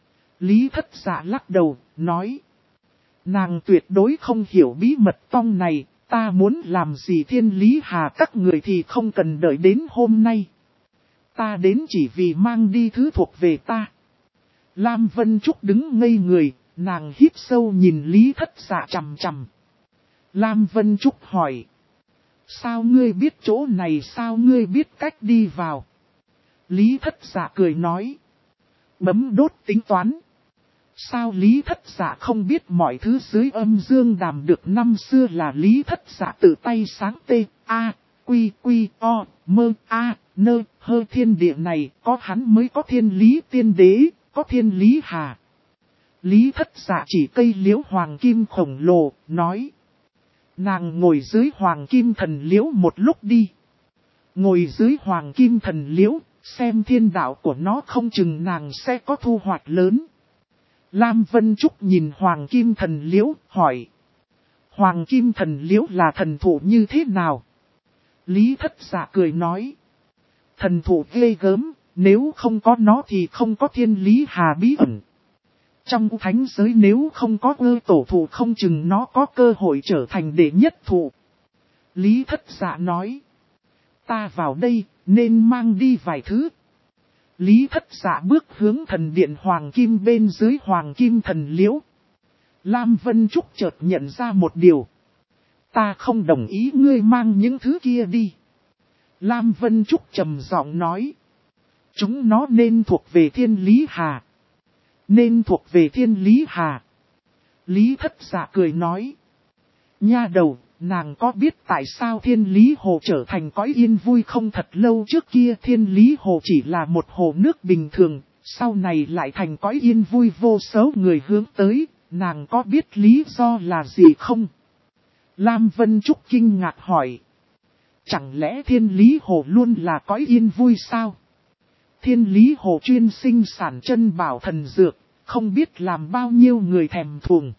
Lý Thất Dạ lắc đầu, nói. Nàng tuyệt đối không hiểu bí mật tông này, ta muốn làm gì Thiên Lý Hà các người thì không cần đợi đến hôm nay. Ta đến chỉ vì mang đi thứ thuộc về ta. Lam Vân Trúc đứng ngây người, nàng hít sâu nhìn Lý Thất Dạ chằm chằm. Lam Vân Trúc hỏi. Sao ngươi biết chỗ này, sao ngươi biết cách đi vào? Lý Thất Dạ cười nói. Bấm đốt tính toán. Sao Lý Thất Dạ không biết mọi thứ dưới âm dương đàm được năm xưa là Lý Thất Dạ tự tay sáng tê, a, quy, o, mơ, a, nơ, hơ thiên địa này, có hắn mới có Thiên Lý Tiên Đế, có Thiên Lý Hà. Lý Thất Dạ chỉ cây liễu hoàng kim khổng lồ, nói. Nàng ngồi dưới hoàng kim thần liễu một lúc đi. Ngồi dưới hoàng kim thần liễu, xem thiên đạo của nó không chừng nàng sẽ có thu hoạch lớn. Lam Vân Trúc nhìn hoàng kim thần liễu, hỏi. Hoàng kim thần liễu là thần thụ như thế nào? Lý Thất Dạ cười nói. Thần thụ ghê gớm, nếu không có nó thì không có Thiên Lý Hà bí ẩn. Trong thánh giới nếu không có tổ thụ không chừng nó có cơ hội trở thành đệ nhất thụ. Lý Thất Dạ nói. Ta vào đây, nên mang đi vài thứ. Lý Thất Dạ bước hướng thần điện hoàng kim bên dưới hoàng kim thần liễu. Lam Vân Trúc chợt nhận ra một điều. Ta không đồng ý ngươi mang những thứ kia đi. Lam Vân Trúc trầm giọng nói. Chúng nó nên thuộc về Thiên Lý Hà. Nên thuộc về Thiên Lý Hà. Lý Thất Dạ cười nói. Nha đầu, nàng có biết tại sao Thiên Lý Hồ trở thành cõi yên vui không? Thật lâu trước kia Thiên Lý Hồ chỉ là một hồ nước bình thường, sau này lại thành cõi yên vui vô số người hướng tới, nàng có biết lý do là gì không? Lam Vân Trúc kinh ngạc hỏi. Chẳng lẽ Thiên Lý Hồ luôn là cõi yên vui sao? Thiên Lý Hồ chuyên sinh sản chân bảo thần dược, không biết làm bao nhiêu người thèm thuồng.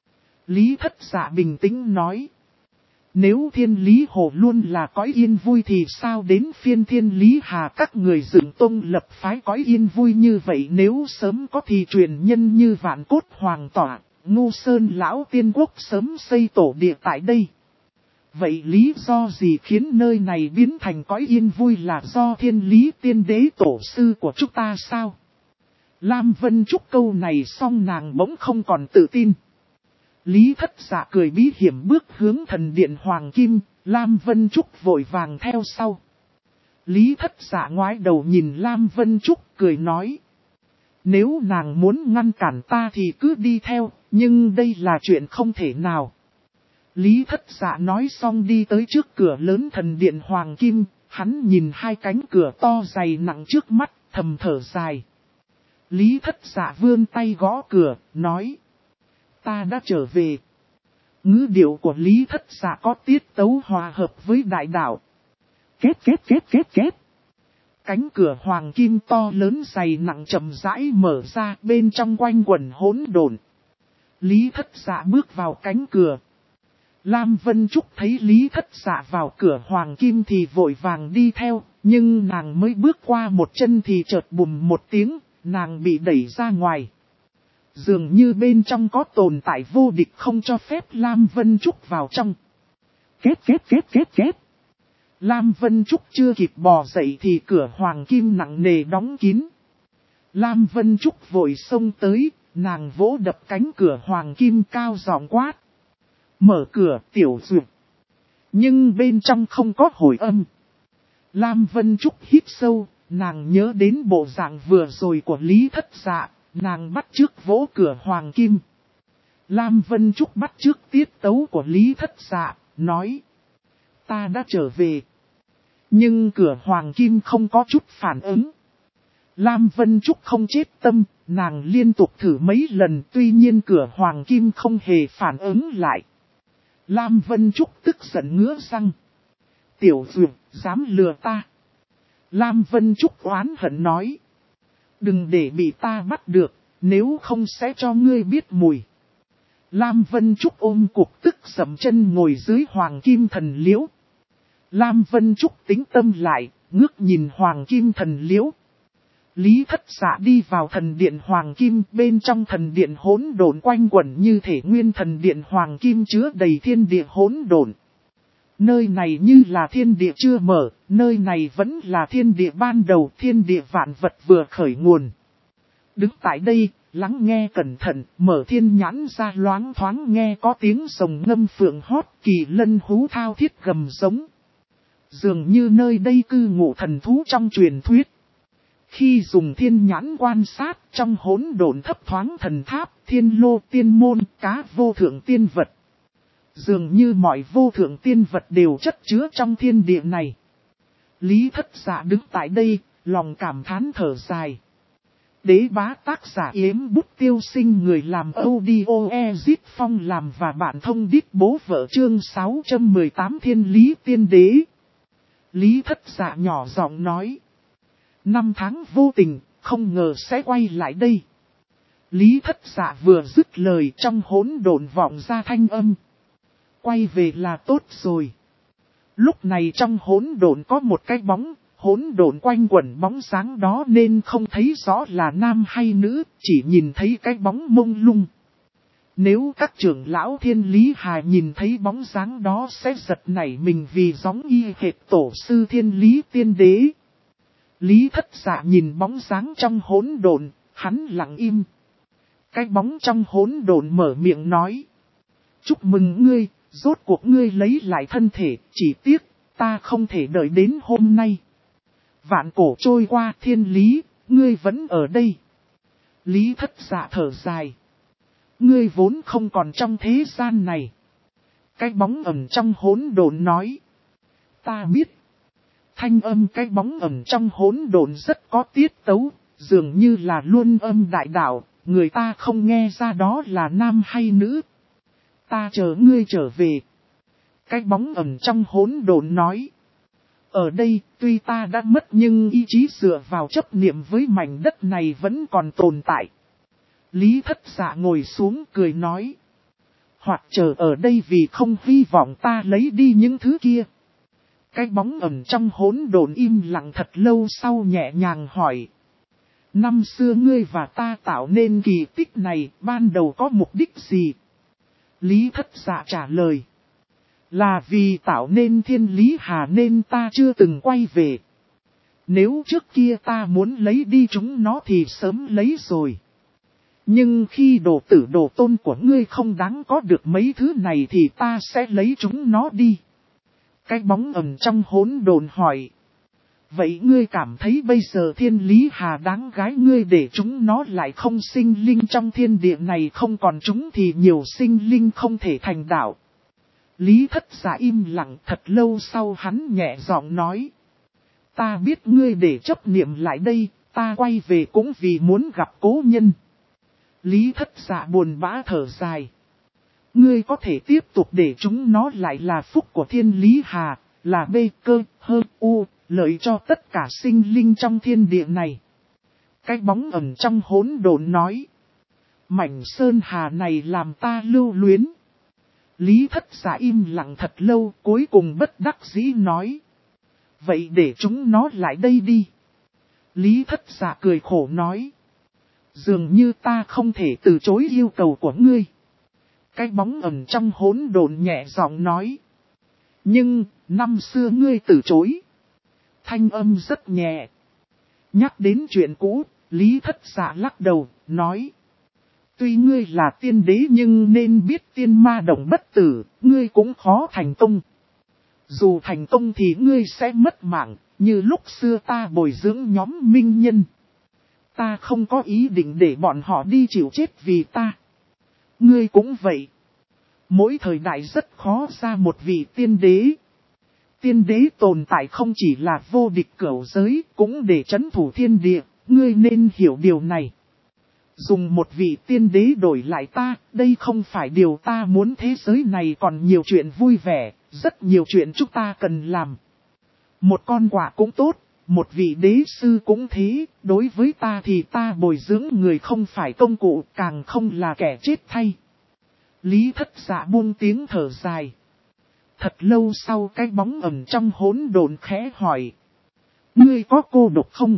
Lý Thất Dạ bình tĩnh nói. Nếu Thiên Lý Hồ luôn là cõi yên vui thì sao đến phiên Thiên Lý Hà các người dựng tông lập phái cõi yên vui như vậy? Nếu sớm có thì truyền nhân như Vạn Cốt Hoàng Tỏa, Ngô Sơn Lão Tiên Quốc sớm xây tổ địa tại đây. Vậy lý do gì khiến nơi này biến thành cõi yên vui? Là do Thiên Lý Tiên Đế tổ sư của chúng ta sao? Lam Vân Trúc câu này xong nàng bỗng không còn tự tin. Lý Thất Dạ cười bí hiểm bước hướng thần điện Hoàng Kim, Lam Vân Trúc vội vàng theo sau. Lý Thất Dạ ngoái đầu nhìn Lam Vân Trúc cười nói. Nếu nàng muốn ngăn cản ta thì cứ đi theo, nhưng đây là chuyện không thể nào. Lý Thất Dạ nói xong đi tới trước cửa lớn thần điện Hoàng Kim, hắn nhìn hai cánh cửa to dày nặng trước mắt, thầm thở dài. Lý Thất Dạ vươn tay gõ cửa, nói. Ta đã trở về. Ngữ điệu của Lý Thất Dạ có tiết tấu hòa hợp với đại đạo. Két. Cánh cửa Hoàng Kim to lớn dày nặng chậm rãi mở ra, bên trong quanh quẩn hỗn độn. Lý Thất Dạ bước vào cánh cửa. Lam Vân Trúc thấy Lý Thất Dạ vào cửa Hoàng Kim thì vội vàng đi theo, nhưng nàng mới bước qua một chân thì chợt bùm một tiếng, nàng bị đẩy ra ngoài. Dường như bên trong có tồn tại vô địch không cho phép Lam Vân Trúc vào trong. Két. Lam Vân Trúc chưa kịp bò dậy thì cửa Hoàng Kim nặng nề đóng kín. Lam Vân Trúc vội xông tới, nàng vỗ đập cánh cửa Hoàng Kim cao giọng quát. Mở cửa tiểu duyệt. Nhưng bên trong không có hồi âm. Lam Vân Trúc hít sâu, nàng nhớ đến bộ dạng vừa rồi của Lý Thất Dạ, nàng bắt chước vỗ cửa Hoàng Kim. Lam Vân Trúc bắt chước tiết tấu của Lý Thất Dạ, nói. Ta đã trở về. Nhưng cửa Hoàng Kim không có chút phản ứng. Lam Vân Trúc không chết tâm, nàng liên tục thử mấy lần tuy nhiên cửa Hoàng Kim không hề phản ứng lại. Lam Vân Trúc tức giận ngứa răng. Tiểu duyệt, dám lừa ta. Lam Vân Trúc oán hận nói. Đừng để bị ta bắt được, nếu không sẽ cho ngươi biết mùi. Lam Vân Trúc ôm cục tức dậm chân ngồi dưới Hoàng Kim thần liễu. Lam Vân Trúc tính tâm lại, ngước nhìn Hoàng Kim thần liễu. Lý Thất Dạ đi vào thần điện Hoàng Kim, bên trong thần điện hỗn độn quanh quẩn như thể nguyên thần điện Hoàng Kim chứa đầy thiên địa hỗn độn. Nơi này như là thiên địa chưa mở, nơi này vẫn là thiên địa ban đầu, thiên địa vạn vật vừa khởi nguồn. Đứng tại đây, lắng nghe cẩn thận, mở thiên nhãn ra loáng thoáng nghe có tiếng rồng ngâm phượng hót, kỳ lân hú thao thiết gầm giống. Dường như nơi đây cư ngụ thần thú trong truyền thuyết. Khi dùng thiên nhãn quan sát trong hỗn độn thấp thoáng thần tháp, thiên lô tiên môn, cá vô thượng tiên vật. Dường như mọi vô thượng tiên vật đều chất chứa trong thiên địa này. Lý Thất Dạ đứng tại đây, lòng cảm thán thở dài. Đế bá tác giả Yếm Bút Tiêu Sinh, người làm audio Ezit Phong làm và bạn thông đít bố vợ, chương 618 Thiên Lý Tiên Đế. Lý Thất Dạ nhỏ giọng nói. 5 tháng vô tình, không ngờ sẽ quay lại đây. Lý Thất Dạ vừa dứt lời trong hỗn độn vọng ra thanh âm. Quay về là tốt rồi. Lúc này trong hỗn độn có một cái bóng, hỗn độn quanh quẩn bóng dáng đó nên không thấy rõ là nam hay nữ, chỉ nhìn thấy cái bóng mông lung. Nếu các trưởng lão Thiên Lý Hà nhìn thấy bóng dáng đó sẽ giật nảy mình vì giống y hệt tổ sư Thiên Lý Tiên Đế. Lý Thất Dạ nhìn bóng dáng trong hỗn độn, hắn lặng im. Cái bóng trong hỗn độn mở miệng nói. Chúc mừng ngươi, rốt cuộc ngươi lấy lại thân thể, chỉ tiếc, ta không thể đợi đến hôm nay. Vạn cổ trôi qua Thiên Lý, ngươi vẫn ở đây. Lý Thất Dạ thở dài. Ngươi vốn không còn trong thế gian này. Cái bóng ẩn trong hỗn độn nói. Ta biết. Thanh âm cái bóng ẩn trong hỗn độn rất có tiết tấu, dường như là luôn âm đại đạo, người ta không nghe ra đó là nam hay nữ. Ta chờ ngươi trở về. Cái bóng ẩn trong hỗn độn nói. Ở đây, tuy ta đã mất nhưng ý chí dựa vào chấp niệm với mảnh đất này vẫn còn tồn tại. Lý Thất Dạ ngồi xuống cười nói. Hoặc chờ ở đây vì không hy vọng ta lấy đi những thứ kia. Cái bóng ẩn trong hỗn độn im lặng thật lâu sau nhẹ nhàng hỏi. Năm xưa ngươi và ta tạo nên kỳ tích này ban đầu có mục đích gì? Lý Thất Dạ trả lời. Là vì tạo nên Thiên Lý Hà nên ta chưa từng quay về. Nếu trước kia ta muốn lấy đi chúng nó thì sớm lấy rồi. Nhưng khi đồ tử đồ tôn của ngươi không đáng có được mấy thứ này thì ta sẽ lấy chúng nó đi. Cái bóng ẩn trong hỗn độn hỏi. Vậy ngươi cảm thấy bây giờ Thiên Lý Hà đáng gái ngươi để chúng nó lại không sinh linh trong thiên địa này, không còn chúng thì nhiều sinh linh không thể thành đạo. Lý Thất Dạ im lặng, thật lâu sau hắn nhẹ giọng nói. Ta biết ngươi để chấp niệm lại đây, ta quay về cũng vì muốn gặp cố nhân. Lý Thất Dạ buồn bã thở dài. Ngươi có thể tiếp tục để chúng nó lại là phúc của Thiên Lý Hà, là bê cơ, hơ, u, lợi cho tất cả sinh linh trong thiên địa này. Cái bóng ẩn trong hỗn độn nói. Mảnh sơn hà này làm ta lưu luyến. Lý Thất Dạ im lặng thật lâu, cuối cùng bất đắc dĩ nói. Vậy để chúng nó lại đây đi. Lý Thất Dạ cười khổ nói. Dường như ta không thể từ chối yêu cầu của ngươi. Cái bóng ẩn trong hỗn độn nhẹ giọng nói. Nhưng, năm xưa ngươi từ chối. Thanh âm rất nhẹ. Nhắc đến chuyện cũ, Lý Thất Dạ lắc đầu, nói. Tuy ngươi là tiên đế nhưng nên biết tiên ma động bất tử, ngươi cũng khó thành công. Dù thành công thì ngươi sẽ mất mạng, như lúc xưa ta bồi dưỡng nhóm minh nhân. Ta không có ý định để bọn họ đi chịu chết vì ta. Ngươi cũng vậy. Mỗi thời đại rất khó ra một vị tiên đế. Tiên đế tồn tại không chỉ là vô địch cửu giới, cũng để trấn thủ thiên địa, ngươi nên hiểu điều này. Dùng một vị tiên đế đổi lại ta, đây không phải điều ta muốn, thế giới này còn nhiều chuyện vui vẻ, rất nhiều chuyện chúng ta cần làm. Một con quạ cũng tốt, một vị đế sư cũng thế, đối với ta thì ta bồi dưỡng người không phải công cụ, càng không là kẻ chết thay. Lý Thất Dạ buông tiếng thở dài. Thật lâu sau cái bóng ẩn trong hỗn độn khẽ hỏi. Ngươi có cô độc không?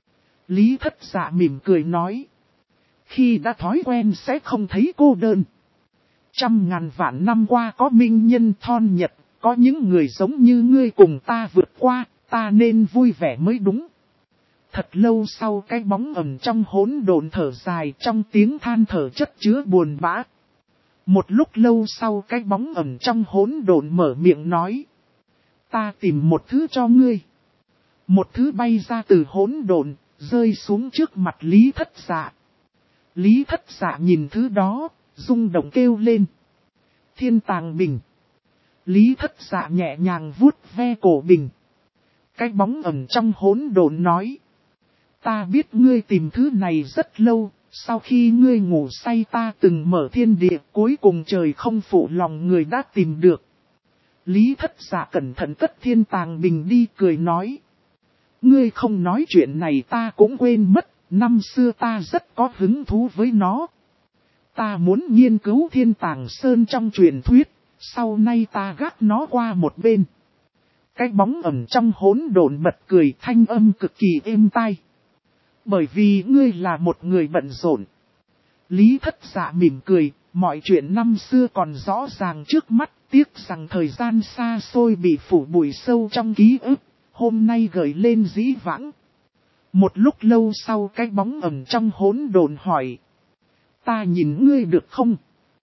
Lý Thất Dạ mỉm cười nói. Khi đã thói quen sẽ không thấy cô đơn. 100.000 vạn năm qua có minh nhân thon nhật, có những người giống như ngươi cùng ta vượt qua, ta nên vui vẻ mới đúng. Thật lâu sau cái bóng ẩn trong hỗn độn thở dài, trong tiếng than thở chất chứa buồn bã. Một lúc lâu sau cái bóng ẩn trong hỗn độn mở miệng nói. Ta tìm một thứ cho ngươi. Một thứ bay ra từ hỗn độn, rơi xuống trước mặt Lý Thất Dạ. Lý Thất Dạ nhìn thứ đó, rung động kêu lên. Thiên tàng bình. Lý Thất Dạ nhẹ nhàng vuốt ve cổ bình. Cái bóng ẩn trong hỗn độn nói. Ta biết ngươi tìm thứ này rất lâu, sau khi ngươi ngủ say ta từng mở thiên địa, cuối cùng trời không phụ lòng người đã tìm được. Lý Thất Dạ cẩn thận cất thiên tàng bình đi, cười nói. Ngươi không nói chuyện này ta cũng quên mất, năm xưa ta rất có hứng thú với nó. Ta muốn nghiên cứu thiên tàng sơn trong truyền thuyết, sau nay ta gác nó qua một bên. Cái bóng ẩn trong hỗn độn bật cười, thanh âm cực kỳ êm tai. Bởi vì ngươi là một người bận rộn. Lý Thất Dạ mỉm cười, mọi chuyện năm xưa còn rõ ràng trước mắt, tiếc rằng thời gian xa xôi bị phủ bụi sâu trong ký ức, hôm nay gợi lên dĩ vãng. Một lúc lâu sau cái bóng ẩn trong hỗn độn hỏi. Ta nhìn ngươi được không?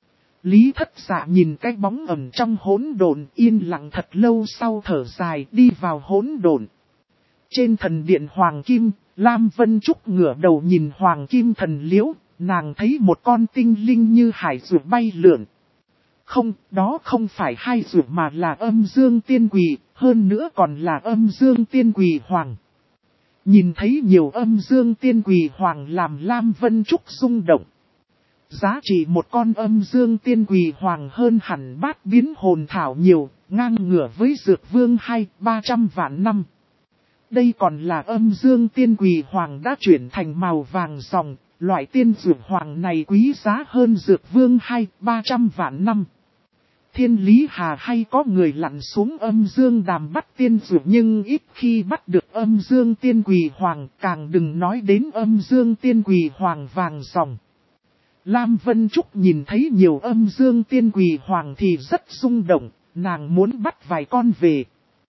Lý Thất Dạ nhìn cái bóng ẩn trong hỗn độn, yên lặng thật lâu sau thở dài đi vào hỗn độn. Trên thần điện Hoàng Kim, Lam Vân Trúc ngửa đầu nhìn Hoàng Kim thần liễu, nàng thấy một con tinh linh như hải ruột bay lượn. Không, đó không phải hai ruột mà là âm dương tiên quỷ, hơn nữa còn là âm dương tiên quỷ hoàng. Nhìn thấy nhiều âm dương tiên quỷ hoàng làm Lam Vân Trúc rung động. Giá trị một con âm dương tiên quỷ hoàng hơn hẳn bát biến hồn thảo nhiều, ngang ngửa với dược vương 200-300 vạn năm. Đây còn là âm dương tiên quỷ hoàng đã chuyển thành màu vàng ròng, loại tiên dược hoàng này quý giá hơn dược vương 200-300 vạn năm. Thiên Lý Hà hay có người lặn xuống âm dương đàm bắt tiên dược nhưng ít khi bắt được âm dương tiên quỷ hoàng, càng đừng nói đến âm dương tiên quỷ hoàng vàng ròng. Lam Vân Trúc nhìn thấy nhiều âm dương tiên quỷ hoàng thì rất rung động, nàng muốn bắt vài con về.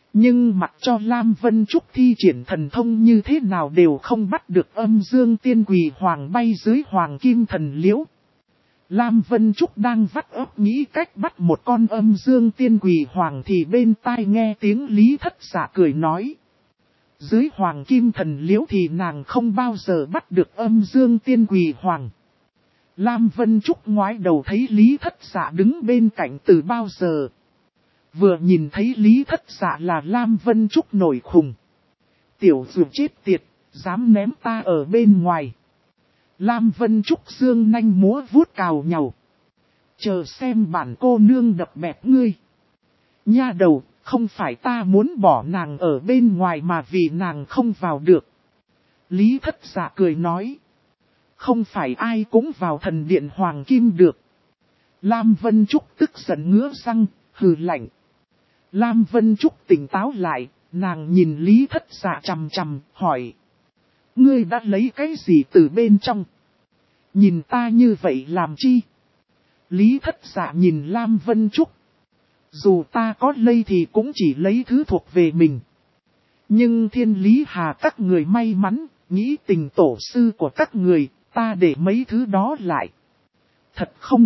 Nhưng mặc cho Lam Vân Trúc thi triển thần thông như thế nào đều không bắt được âm dương tiên quỳ hoàng bay dưới hoàng kim thần liễu. Lam Vân Trúc đang vắt óc nghĩ cách bắt một con âm dương tiên quỳ hoàng thì bên tai nghe tiếng Lý Thất Dạ cười nói. Dưới hoàng kim thần liễu thì nàng không bao giờ bắt được âm dương tiên quỳ hoàng. Lam Vân Trúc ngoái đầu thấy Lý Thất Dạ đứng bên cạnh từ bao giờ. Vừa nhìn thấy Lý Thất Dạ là Lam Vân Trúc nổi khùng. Tiểu dược chết tiệt, dám ném ta ở bên ngoài. Lam Vân Trúc dương nanh múa vuốt cào nhàu. Chờ xem bản cô nương đập bẹp ngươi. Nha đầu, không phải ta muốn bỏ nàng ở bên ngoài mà vì nàng không vào được. Lý Thất Dạ cười nói. Không phải ai cũng vào thần điện hoàng kim được. Lam Vân Trúc tức giận ngứa răng, hừ lạnh. Lam Vân Trúc tỉnh táo lại, nàng nhìn Lý Thất Dạ chằm chằm, hỏi. Ngươi đã lấy cái gì từ bên trong? Nhìn ta như vậy làm chi? Lý Thất Dạ nhìn Lam Vân Trúc. Dù ta có lây thì cũng chỉ lấy thứ thuộc về mình. Nhưng Thiên Lý Hà các người may mắn, nghĩ tình tổ sư của các người, ta để mấy thứ đó lại. Thật không?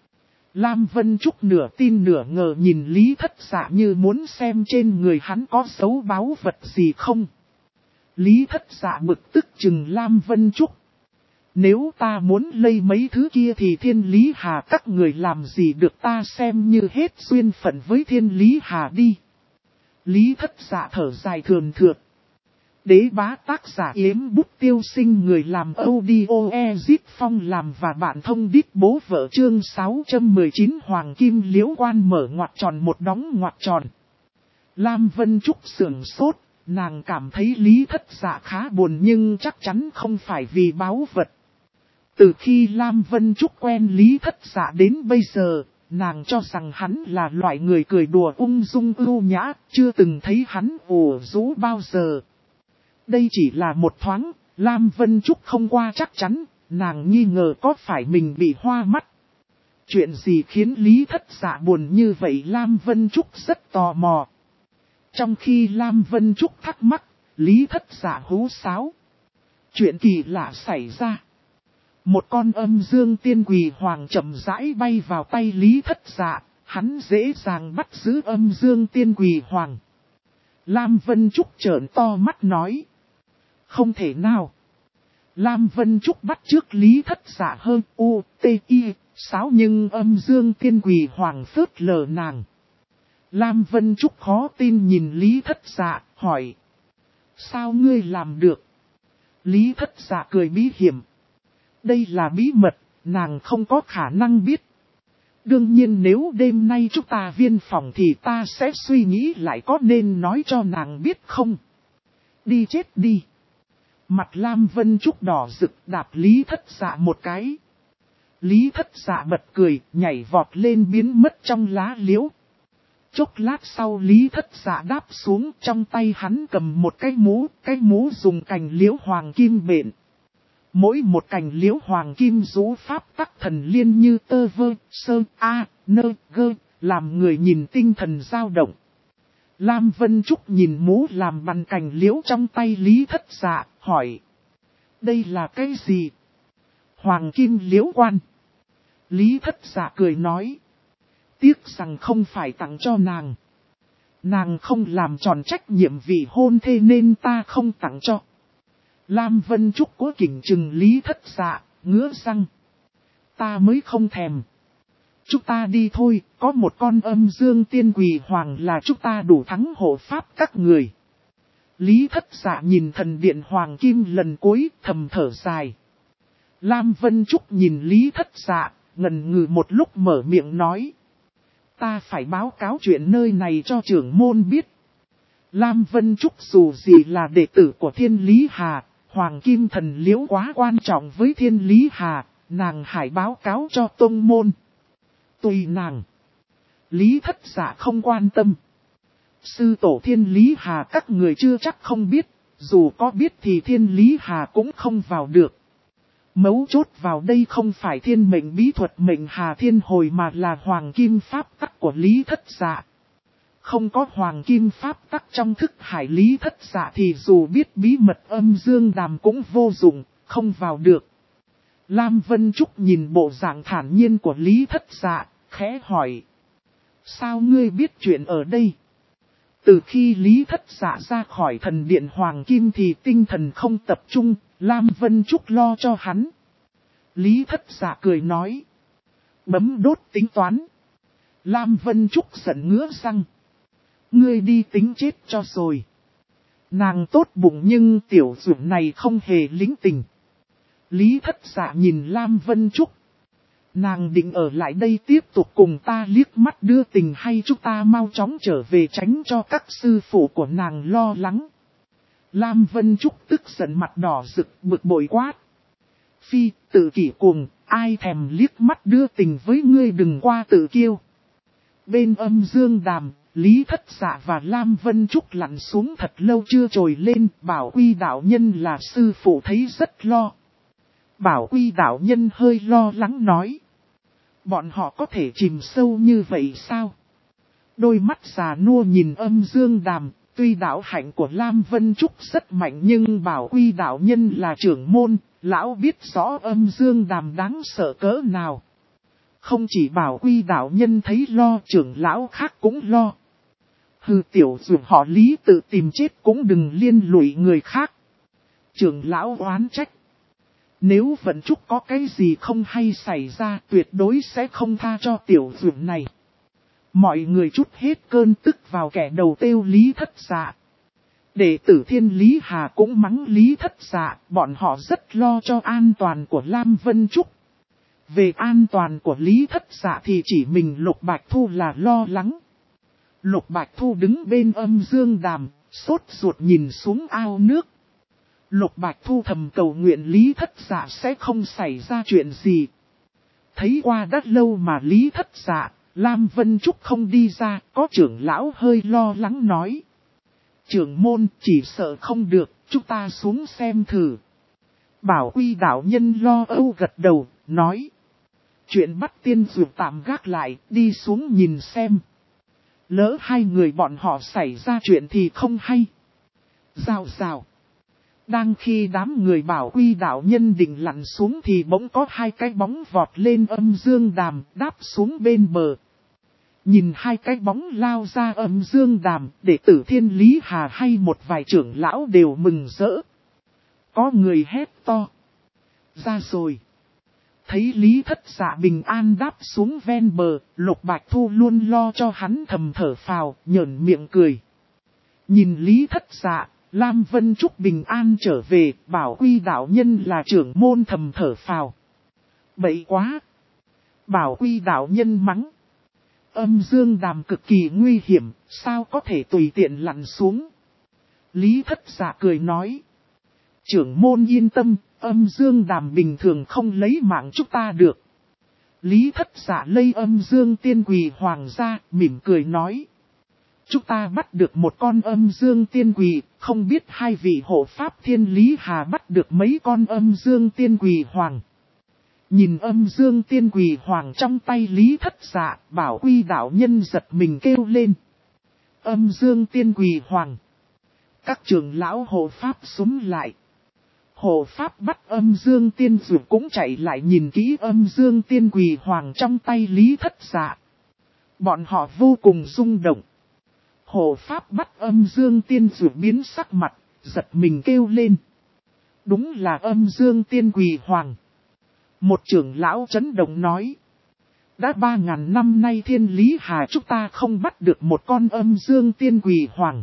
Lam Vân Trúc nửa tin nửa ngờ nhìn Lý Thất Dạ như muốn xem trên người hắn có dấu báu vật gì không. Lý Thất Dạ bực tức chừng Lam Vân Trúc. Nếu ta muốn lấy mấy thứ kia thì Thiên Lý Hà các người làm gì được, ta xem như hết duyên phận với Thiên Lý Hà đi. Lý Thất Dạ thở dài thườn thượt. Đế bá tác giả Yếm Bút Tiêu Sinh, người làm audio Ezip Phong làm và bạn thông đít bố vợ, chương 619 Hoàng Kim Liễu Quan mở ngoặc tròn một đóng ngoặc tròn. Lam Vân Trúc sưởng sốt, nàng cảm thấy Lý Thất Dạ khá buồn nhưng chắc chắn không phải vì báu vật. Từ khi Lam Vân Trúc quen Lý Thất Dạ đến bây giờ, nàng cho rằng hắn là loại người cười đùa ung dung ưu nhã, chưa từng thấy hắn ủ rũ bao giờ. Đây chỉ là một thoáng, Lam Vân Trúc không qua chắc chắn, nàng nghi ngờ có phải mình bị hoa mắt. Chuyện gì khiến Lý Thất Dạ buồn như vậy Lam Vân Trúc rất tò mò. Trong khi Lam Vân Trúc thắc mắc, Lý Thất Dạ hú sáo. Chuyện kỳ lạ xảy ra. Một con âm dương tiên quỳ hoàng chậm rãi bay vào tay Lý Thất Dạ, hắn dễ dàng bắt giữ âm dương tiên quỳ hoàng. Lam Vân Trúc trợn to mắt nói. Không thể nào. Lam Vân Trúc bắt trước Lý Thất Dạ hơn U-T-I, sáo nhưng âm dương tiên quỳ hoàng phớt lờ nàng. Lam Vân Trúc khó tin nhìn Lý Thất Dạ, hỏi. Sao ngươi làm được? Lý Thất Dạ cười bí hiểm. Đây là bí mật, nàng không có khả năng biết. Đương nhiên nếu đêm nay chúng ta viên phòng thì ta sẽ suy nghĩ lại có nên nói cho nàng biết không. Đi chết đi. Mặt Lam Vân Trúc đỏ rực đạp Lý Thất Dạ một cái. Lý Thất Dạ bật cười, nhảy vọt lên biến mất trong lá liễu. Chốc lát sau Lý Thất Dạ đáp xuống, trong tay hắn cầm một cái mũ dùng cành liễu hoàng kim bện. Mỗi một cành liễu hoàng kim rũ pháp tắc thần liên như tơ vơ, sơ, a, nơ, gơ, làm người nhìn tinh thần dao động. Lam Vân Trúc nhìn mũ làm bằng cành liễu trong tay Lý Thất Dạ, hỏi. Đây là cái gì? Hoàng kim liễu quan. Lý Thất Dạ cười nói. Tiếc rằng không phải tặng cho nàng. Nàng không làm tròn trách nhiệm vì hôn thê nên ta không tặng cho. Lam Vân Trúc cố kỉnh chừng Lý Thất Dạ, ngứa răng. Ta mới không thèm. Chúng ta đi thôi, có một con âm dương tiên quỳ hoàng là chúng ta đủ thắng hộ pháp các người. Lý Thất Dạ nhìn thần điện hoàng kim lần cuối thầm thở dài. Lam Vân Trúc nhìn Lý Thất Dạ, ngần ngừ một lúc mở miệng nói. Ta phải báo cáo chuyện nơi này cho trưởng môn biết. Lam Vân Trúc dù gì là đệ tử của Thiên Lý Hà, Hoàng Kim Thần Liễu quá quan trọng với Thiên Lý Hà, nàng hãy báo cáo cho tông môn. Tùy nàng. Lý Thất Dạ không quan tâm. Sư tổ Thiên Lý Hà các người chưa chắc không biết, dù có biết thì Thiên Lý Hà cũng không vào được. Mấu chốt vào đây không phải thiên mệnh bí thuật mệnh Hà Thiên Hồi mà là Hoàng Kim Pháp tắc của Lý Thất Dạ. Không có hoàng kim pháp tắc trong thức hải Lý Thất Dạ thì dù biết bí mật âm dương đàm cũng vô dụng, không vào được. Lam Vân Trúc nhìn bộ dạng thản nhiên của Lý Thất Dạ, khẽ hỏi. Sao ngươi biết chuyện ở đây? Từ khi Lý Thất Dạ ra khỏi thần điện Hoàng Kim thì tinh thần không tập trung, Lam Vân Trúc lo cho hắn. Lý Thất Dạ cười nói. Bấm đốt tính toán. Lam Vân Trúc giận ngứa răng. Ngươi đi tính chết cho rồi. Nàng tốt bụng nhưng tiểu dưỡng này không hề lính tình. Lý Thất Dạ nhìn Lam Vân Trúc. Nàng định ở lại đây tiếp tục cùng ta liếc mắt đưa tình hay chúng ta mau chóng trở về tránh cho các sư phụ của nàng lo lắng. Lam Vân Trúc tức giận mặt đỏ rực bực bội quát. Phi, tự kỷ cuồng, ai thèm liếc mắt đưa tình với ngươi đừng qua tự kiêu. Bên âm dương đàm, Lý Thất Dạ và Lam Vân Trúc lặn xuống thật lâu chưa trồi lên, Bảo Quy đạo nhân là sư phụ thấy rất lo. Bảo Quy đạo nhân hơi lo lắng nói. Bọn họ có thể chìm sâu như vậy sao? Đôi mắt già nua nhìn âm dương đàm, tuy đạo hạnh của Lam Vân Trúc rất mạnh nhưng Bảo Quy đạo nhân là trưởng môn, lão biết rõ âm dương đàm đáng sợ cỡ nào. Không chỉ Bảo Quy đạo nhân thấy lo, trưởng lão khác cũng lo. Hừ, tiểu dù họ Lý tự tìm chết cũng đừng liên lụy người khác. Trưởng lão oán trách. Nếu Vân Trúc có cái gì không hay xảy ra tuyệt đối sẽ không tha cho tiểu dù này. Mọi người trút hết cơn tức vào kẻ đầu têu Lý Thất Dạ. Đệ tử Thiên Lý Hà cũng mắng Lý Thất Dạ, bọn họ rất lo cho an toàn của Lam Vân Trúc. Về an toàn của Lý Thất Dạ thì chỉ mình Lục Bạch Thu là lo lắng. Lục Bạch Thu đứng bên âm dương đàm, sốt ruột nhìn xuống ao nước. Lục Bạch Thu thầm cầu nguyện Lý Thất Dạ sẽ không xảy ra chuyện gì. Thấy qua đã lâu mà Lý Thất Dạ, Lam Vân Trúc không đi ra, có trưởng lão hơi lo lắng nói. Trưởng môn chỉ sợ không được, chúng ta xuống xem thử. Bảo Quy đạo nhân lo âu gật đầu, nói. Chuyện bắt tiên dược tạm gác lại, đi xuống nhìn xem. Lỡ hai người bọn họ xảy ra chuyện thì không hay. Rào rào. Đang khi đám người Bảo Quy đạo nhân định lặn xuống thì bỗng có hai cái bóng vọt lên âm dương đàm, đáp xuống bên bờ. Nhìn hai cái bóng lao ra âm dương đàm, đệ tử Thiên Lý Hà hay một vài trưởng lão đều mừng rỡ. Có người hét to. Ra rồi. Thấy Lý Thất Dạ bình an đáp xuống ven bờ, Lục Bạch Thu luôn lo cho hắn thầm thở phào, nhởn miệng cười. Nhìn Lý Thất Dạ, Lam Vân Trúc bình an trở về, Bảo Quy đạo nhân là trưởng môn thầm thở phào. Bậy quá! Bảo Quy đạo nhân mắng. Âm dương đàm cực kỳ nguy hiểm, sao có thể tùy tiện lặn xuống? Lý Thất Dạ cười nói. Trưởng môn yên tâm, âm dương đàm bình thường không lấy mạng chúng ta được. Lý Thất Dạ lây âm dương tiên quỳ hoàng ra, mỉm cười nói. Chúng ta bắt được một con âm dương tiên quỳ, không biết hai vị hộ pháp Thiên Lý Hà bắt được mấy con âm dương tiên quỳ hoàng. Nhìn âm dương tiên quỳ hoàng trong tay Lý Thất Dạ, Bảo Quy đạo nhân giật mình kêu lên. Âm dương tiên quỳ hoàng. Các trưởng lão hộ pháp xúm lại. Hộ pháp bắt âm dương tiên dụ cũng chạy lại nhìn kỹ âm dương tiên quỳ hoàng trong tay Lý Thất Dạ. Bọn họ vô cùng rung động. Hộ pháp bắt âm dương tiên dụ biến sắc mặt, giật mình kêu lên. Đúng là âm dương tiên quỳ hoàng. Một trưởng lão chấn động nói. Đã 3.000 năm nay Thiên Lý Hà chúng ta không bắt được một con âm dương tiên quỳ hoàng.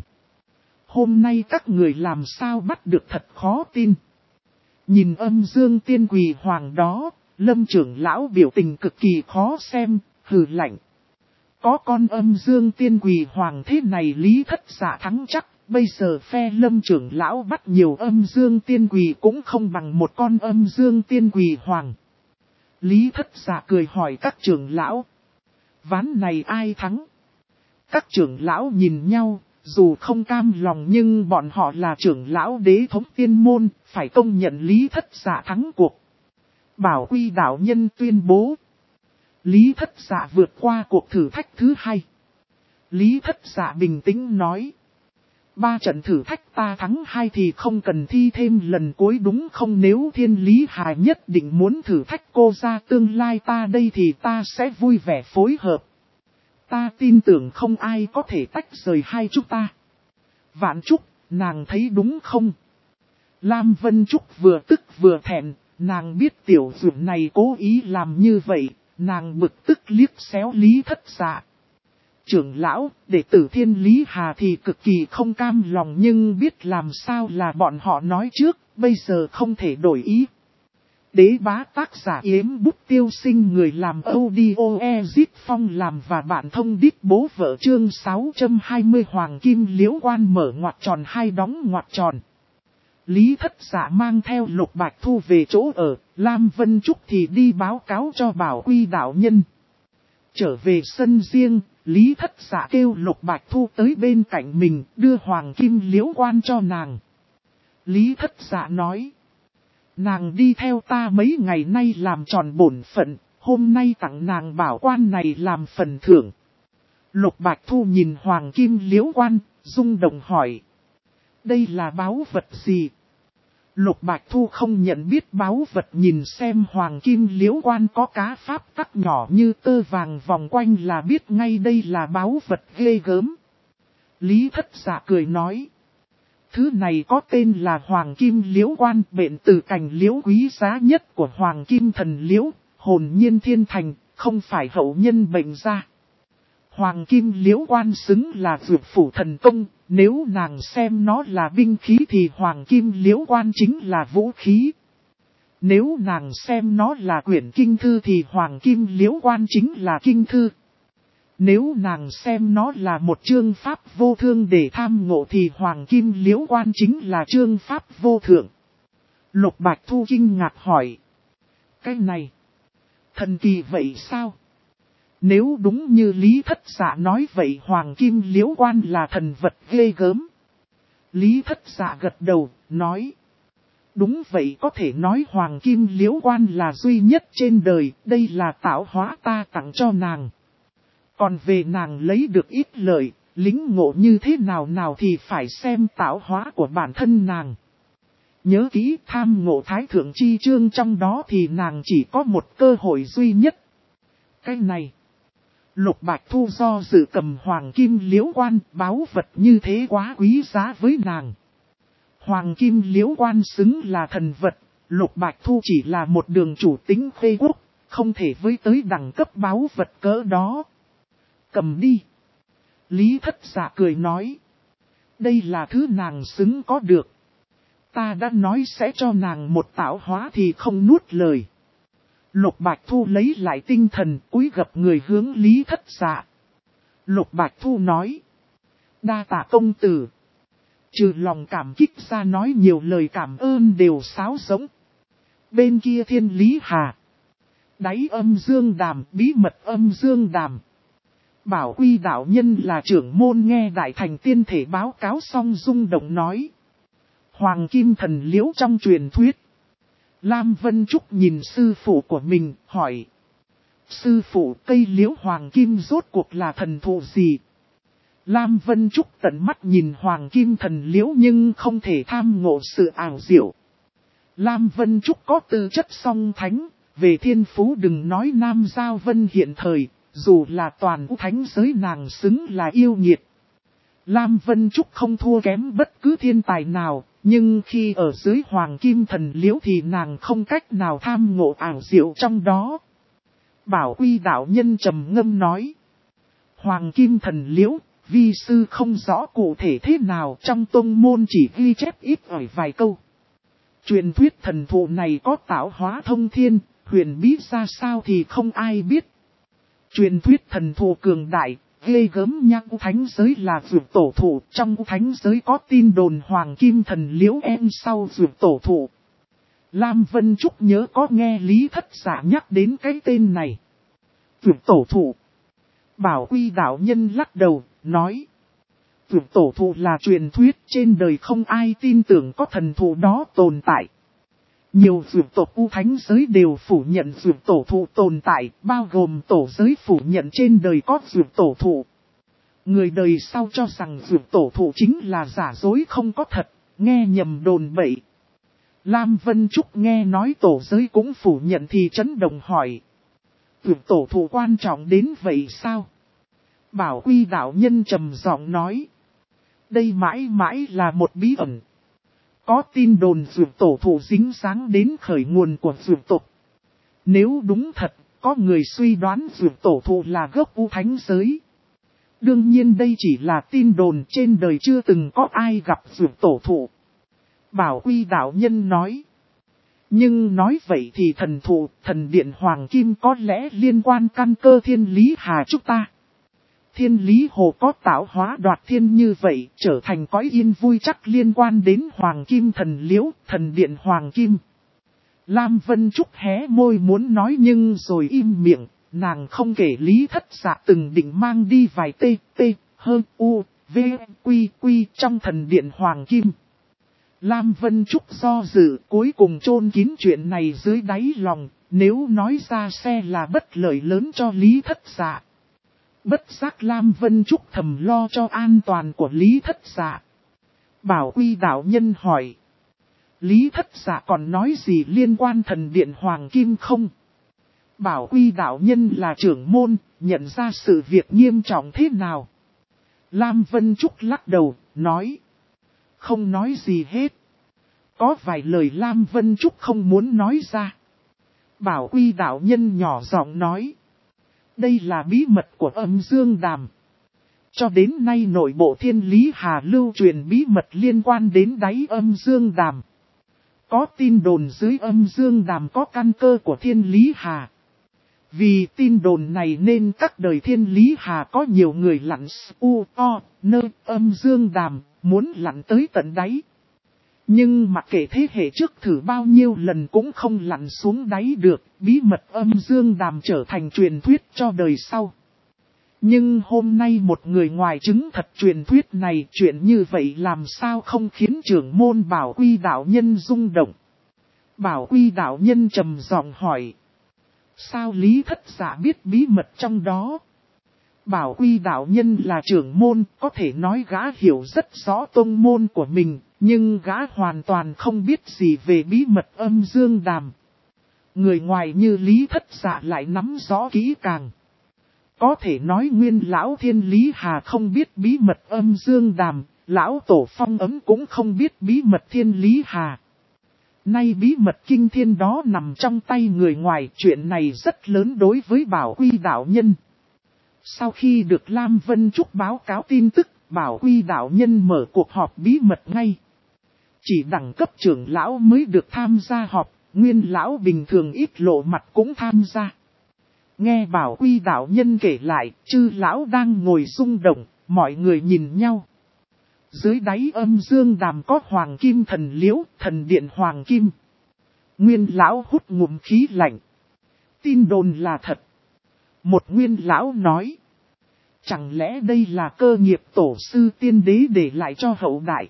Hôm nay các người làm sao bắt được thật khó tin. Nhìn âm dương tiên quỳ hoàng đó, Lâm trưởng lão biểu tình cực kỳ khó xem, hừ lạnh. Có con âm dương tiên quỳ hoàng thế này Lý Thất Dạ thắng chắc, bây giờ phe Lâm trưởng lão bắt nhiều âm dương tiên quỳ cũng không bằng một con âm dương tiên quỳ hoàng. Lý Thất Dạ cười hỏi các trưởng lão. Ván này ai thắng? Các trưởng lão nhìn nhau, dù không cam lòng nhưng bọn họ là trưởng lão đế thống tiên môn, phải công nhận Lý Thất Dạ thắng cuộc. Bảo Quy đạo nhân tuyên bố. Lý Thất Dạ vượt qua cuộc thử thách thứ hai. Lý Thất Dạ bình tĩnh nói. 3 trận thử thách ta thắng 2 thì không cần thi thêm lần cuối đúng không? Nếu Thiên Lý Hà nhất định muốn thử thách cô ra tương lai ta đây thì ta sẽ vui vẻ phối hợp. Ta tin tưởng không ai có thể tách rời hai chúng ta. Vạn Trúc, nàng thấy đúng không? Lam Vân Trúc vừa tức vừa thẹn, nàng biết tiểu dược này cố ý làm như vậy, nàng bực tức liếc xéo Lý Thất Dạ. Trưởng lão, đệ tử Thiên Lý Hà thì cực kỳ không cam lòng nhưng biết làm sao là bọn họ nói trước, bây giờ không thể đổi ý. Đế bá tác giả Yếm Bút Tiêu Sinh người làm audio Ezit Phong làm và bạn thông đít bố vợ chương 620 Hoàng Kim Liễu Quan mở ngoặc tròn hai đóng ngoặc tròn. Lý Thất Dạ mang theo Lục Bạch Thu về chỗ ở, Lam Vân Trúc thì đi báo cáo cho Bảo Quy đạo nhân. Trở về sân riêng, Lý Thất Dạ kêu Lục Bạch Thu tới bên cạnh mình, đưa Hoàng Kim Liễu Quan cho nàng. Lý Thất Dạ nói. Nàng đi theo ta mấy ngày nay làm tròn bổn phận, hôm nay tặng nàng bảo quan này làm phần thưởng. Lục Bạch Thu nhìn Hoàng Kim Liễu Quan, rung động hỏi. Đây là báu vật gì? Lục Bạch Thu không nhận biết báu vật, nhìn xem Hoàng Kim Liễu Quan có cá pháp tắc nhỏ như tơ vàng vòng quanh là biết ngay đây là báu vật ghê gớm. Lý Thất Dạ cười nói. Thứ này có tên là Hoàng Kim Liễu Quan, bệnh từ cành liễu quý giá nhất của Hoàng Kim Thần Liễu, hồn nhiên thiên thành, không phải hậu nhân bệnh ra. Hoàng Kim Liễu Quan xứng là dược phủ thần công, nếu nàng xem nó là binh khí thì Hoàng Kim Liễu Quan chính là vũ khí. Nếu nàng xem nó là quyển kinh thư thì Hoàng Kim Liễu Quan chính là kinh thư. Nếu nàng xem nó là một chương pháp vô thương để tham ngộ thì Hoàng Kim Liễu Quan chính là chương pháp vô thượng. Lục Bạch Thu kinh ngạc hỏi. Cái này, thần kỳ vậy sao? Nếu đúng như Lý Thất Dạ nói vậy Hoàng Kim Liễu Quan là thần vật ghê gớm. Lý Thất Dạ gật đầu, nói. Đúng vậy, có thể nói Hoàng Kim Liễu Quan là duy nhất trên đời, đây là tạo hóa ta tặng cho nàng. Còn về nàng lấy được ít lợi, lính ngộ như thế nào thì phải xem tạo hóa của bản thân nàng. Nhớ kỹ tham ngộ thái thượng chi chương trong đó thì nàng chỉ có một cơ hội duy nhất. Cái này, Lục Bạch Thu do dự cầm Hoàng Kim Liễu Quan, báu vật như thế quá quý giá với nàng. Hoàng Kim Liễu Quan xứng là thần vật, Lục Bạch Thu chỉ là một đường chủ tính phê quốc, không thể với tới đẳng cấp báu vật cỡ đó. Cầm đi. Lý Thất Dạ cười nói. Đây là thứ nàng xứng có được. Ta đã nói sẽ cho nàng một tạo hóa thì không nuốt lời. Lục Bạch Thu lấy lại tinh thần, cúi gập người hướng Lý Thất Dạ. Lục Bạch Thu nói. Đa tạ công tử. Trừ lòng cảm kích ra nói nhiều lời cảm ơn đều sáo rỗng. Bên kia Thiên Lý Hà. Đáy âm dương đàm, bí mật âm dương đàm. Bảo Quy đạo nhân là trưởng môn nghe Đại Thành Tiên Thể báo cáo xong rung động nói. Hoàng Kim Thần Liễu trong truyền thuyết. Lam Vân Trúc nhìn sư phụ của mình, hỏi. Sư phụ, cây liễu Hoàng Kim rốt cuộc là thần thụ gì? Lam Vân Trúc tận mắt nhìn Hoàng Kim Thần Liễu nhưng không thể tham ngộ sự ảo diệu. Lam Vân Trúc có tư chất song thánh, về thiên phú đừng nói Nam Giao Vân hiện thời. Dù là toàn thánh giới nàng xứng là yêu nghiệt. Lam Vân Trúc không thua kém bất cứ thiên tài nào, nhưng khi ở dưới Hoàng Kim Thần Liễu thì nàng không cách nào tham ngộ ảo diệu trong đó. Bảo Quy đạo nhân trầm ngâm nói. Hoàng Kim Thần Liễu, vi sư không rõ cụ thể thế nào, trong tông môn chỉ ghi chép ít ỏi vài câu. Truyền thuyết thần thụ này có tạo hóa thông thiên, huyền bí ra sao thì không ai biết. Truyền thuyết thần thụ cường đại, ghê gớm nhắc thánh giới là dược tổ thụ, trong thánh giới có tin đồn Hoàng Kim Thần Liễu em sau dược tổ thụ. Lam Vân Trúc nhớ có nghe Lý Thất Dạ nhắc đến cái tên này. Dược tổ thụ. Bảo Quy đạo nhân lắc đầu, nói. Dược tổ thụ là truyền thuyết, trên đời không ai tin tưởng có thần thụ đó tồn tại. Nhiều dược tộc U Thánh giới đều phủ nhận dược tổ thụ tồn tại, bao gồm tổ giới phủ nhận trên đời có dược tổ thụ. Người đời sau cho rằng dược tổ thụ chính là giả dối không có thật, nghe nhầm đồn bậy. Lam Vân Trúc nghe nói tổ giới cũng phủ nhận thì chấn động hỏi. Dược tổ thụ quan trọng đến vậy sao? Bảo Quy đạo nhân trầm giọng nói. Đây mãi mãi là một bí ẩn. Có tin đồn dược tổ thụ dính dáng đến khởi nguồn của dược tộc. Nếu đúng thật, có người suy đoán dược tổ thụ là gốc u thánh giới. Đương nhiên đây chỉ là tin đồn, trên đời chưa từng có ai gặp dược tổ thụ. Bảo Quy đạo nhân nói. Nhưng nói vậy thì thần thụ, thần điện Hoàng Kim có lẽ liên quan căn cơ thiên lý hà chúng ta. Thiên lý hồ có tạo hóa đoạt thiên như vậy, trở thành cõi yên vui chắc liên quan đến Hoàng Kim thần liễu, thần điện Hoàng Kim. Lam Vân Trúc hé môi muốn nói nhưng rồi im miệng, nàng không kể Lý Thất Dạ từng định mang đi vài hơn u, v, quy trong thần điện Hoàng Kim. Lam Vân Trúc do dự cuối cùng chôn kín chuyện này dưới đáy lòng, nếu nói ra sẽ là bất lợi lớn cho Lý Thất Dạ. Bất giác Lam Vân Trúc thầm lo cho an toàn của Lý Thất Dạ. Bảo Quy đạo nhân hỏi. Lý Thất Dạ còn nói gì liên quan thần điện Hoàng Kim không? Bảo Quy đạo nhân là trưởng môn, nhận ra sự việc nghiêm trọng thế nào? Lam Vân Trúc lắc đầu, nói. Không nói gì hết. Có vài lời Lam Vân Trúc không muốn nói ra. Bảo Quy đạo nhân nhỏ giọng nói. Đây là bí mật của Âm Dương Đàm. Cho đến nay nội bộ Thiên Lý Hà lưu truyền bí mật liên quan đến đáy Âm Dương Đàm. Có tin đồn dưới Âm Dương Đàm có căn cơ của Thiên Lý Hà. Vì tin đồn này nên các đời Thiên Lý Hà có nhiều người lặn nơi Âm Dương Đàm, muốn lặn tới tận đáy. Nhưng mặc kệ thế hệ trước thử bao nhiêu lần cũng không lặn xuống đáy được, bí mật Âm Dương Đàm trở thành truyền thuyết cho đời sau. Nhưng hôm nay một người ngoài chứng thật truyền thuyết này, chuyện như vậy làm sao không khiến trưởng môn Bảo Quy đạo nhân rung động. Bảo Quy đạo nhân trầm giọng hỏi. Sao Lý Thất Dạ biết bí mật trong đó? Bảo Quy đạo nhân là trưởng môn, có thể nói gã hiểu rất rõ tông môn của mình, nhưng gã hoàn toàn không biết gì về bí mật Âm Dương Đàm. Người ngoài như Lý Thất Dạ lại nắm rõ kỹ càng. Có thể nói nguyên lão Thiên Lý Hà không biết bí mật Âm Dương Đàm, lão tổ Phong Ấm cũng không biết bí mật Thiên Lý Hà. Nay bí mật kinh thiên đó nằm trong tay người ngoài, chuyện này rất lớn đối với Bảo Quy đạo nhân. Sau khi được Lam Vân Trúc báo cáo tin tức, Bảo Quy đạo nhân mở cuộc họp bí mật ngay. Chỉ đẳng cấp trưởng lão mới được tham gia họp, nguyên lão bình thường ít lộ mặt cũng tham gia. Nghe Bảo Quy đạo nhân kể lại, chư lão đang ngồi rung động, mọi người nhìn nhau. Dưới đáy Âm Dương Đàm có Hoàng Kim thần liễu, thần điện Hoàng Kim. Nguyên lão hút ngụm khí lạnh. Tin đồn là thật. Một nguyên lão nói. Chẳng lẽ đây là cơ nghiệp tổ sư tiên đế để lại cho hậu đại?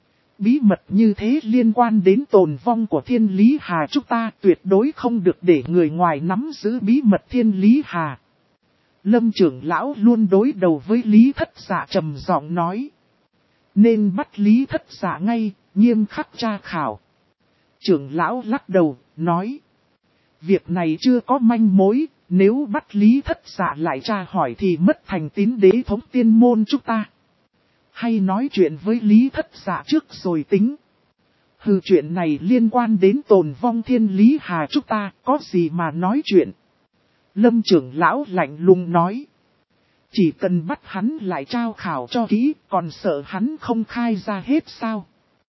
Bí mật như thế liên quan đến tồn vong của Thiên Lý Hà, chúng ta tuyệt đối không được để người ngoài nắm giữ bí mật Thiên Lý Hà. Lâm trưởng lão luôn đối đầu với Lý Thất Dạ trầm giọng nói. Nên bắt Lý Thất Dạ ngay, nghiêm khắc tra khảo. Trưởng lão lắc đầu, nói. Việc này chưa có manh mối, nếu bắt Lý Thất Dạ lại tra hỏi thì mất thành tín đế thống tiên môn chúng ta. Hay nói chuyện với Lý Thất Dạ trước rồi tính. Hừ, chuyện này liên quan đến tồn vong Thiên Lý Hà chúng ta, có gì mà nói chuyện. Lâm trưởng lão lạnh lùng nói. Chỉ cần bắt hắn lại trao khảo cho kỹ, còn sợ hắn không khai ra hết sao?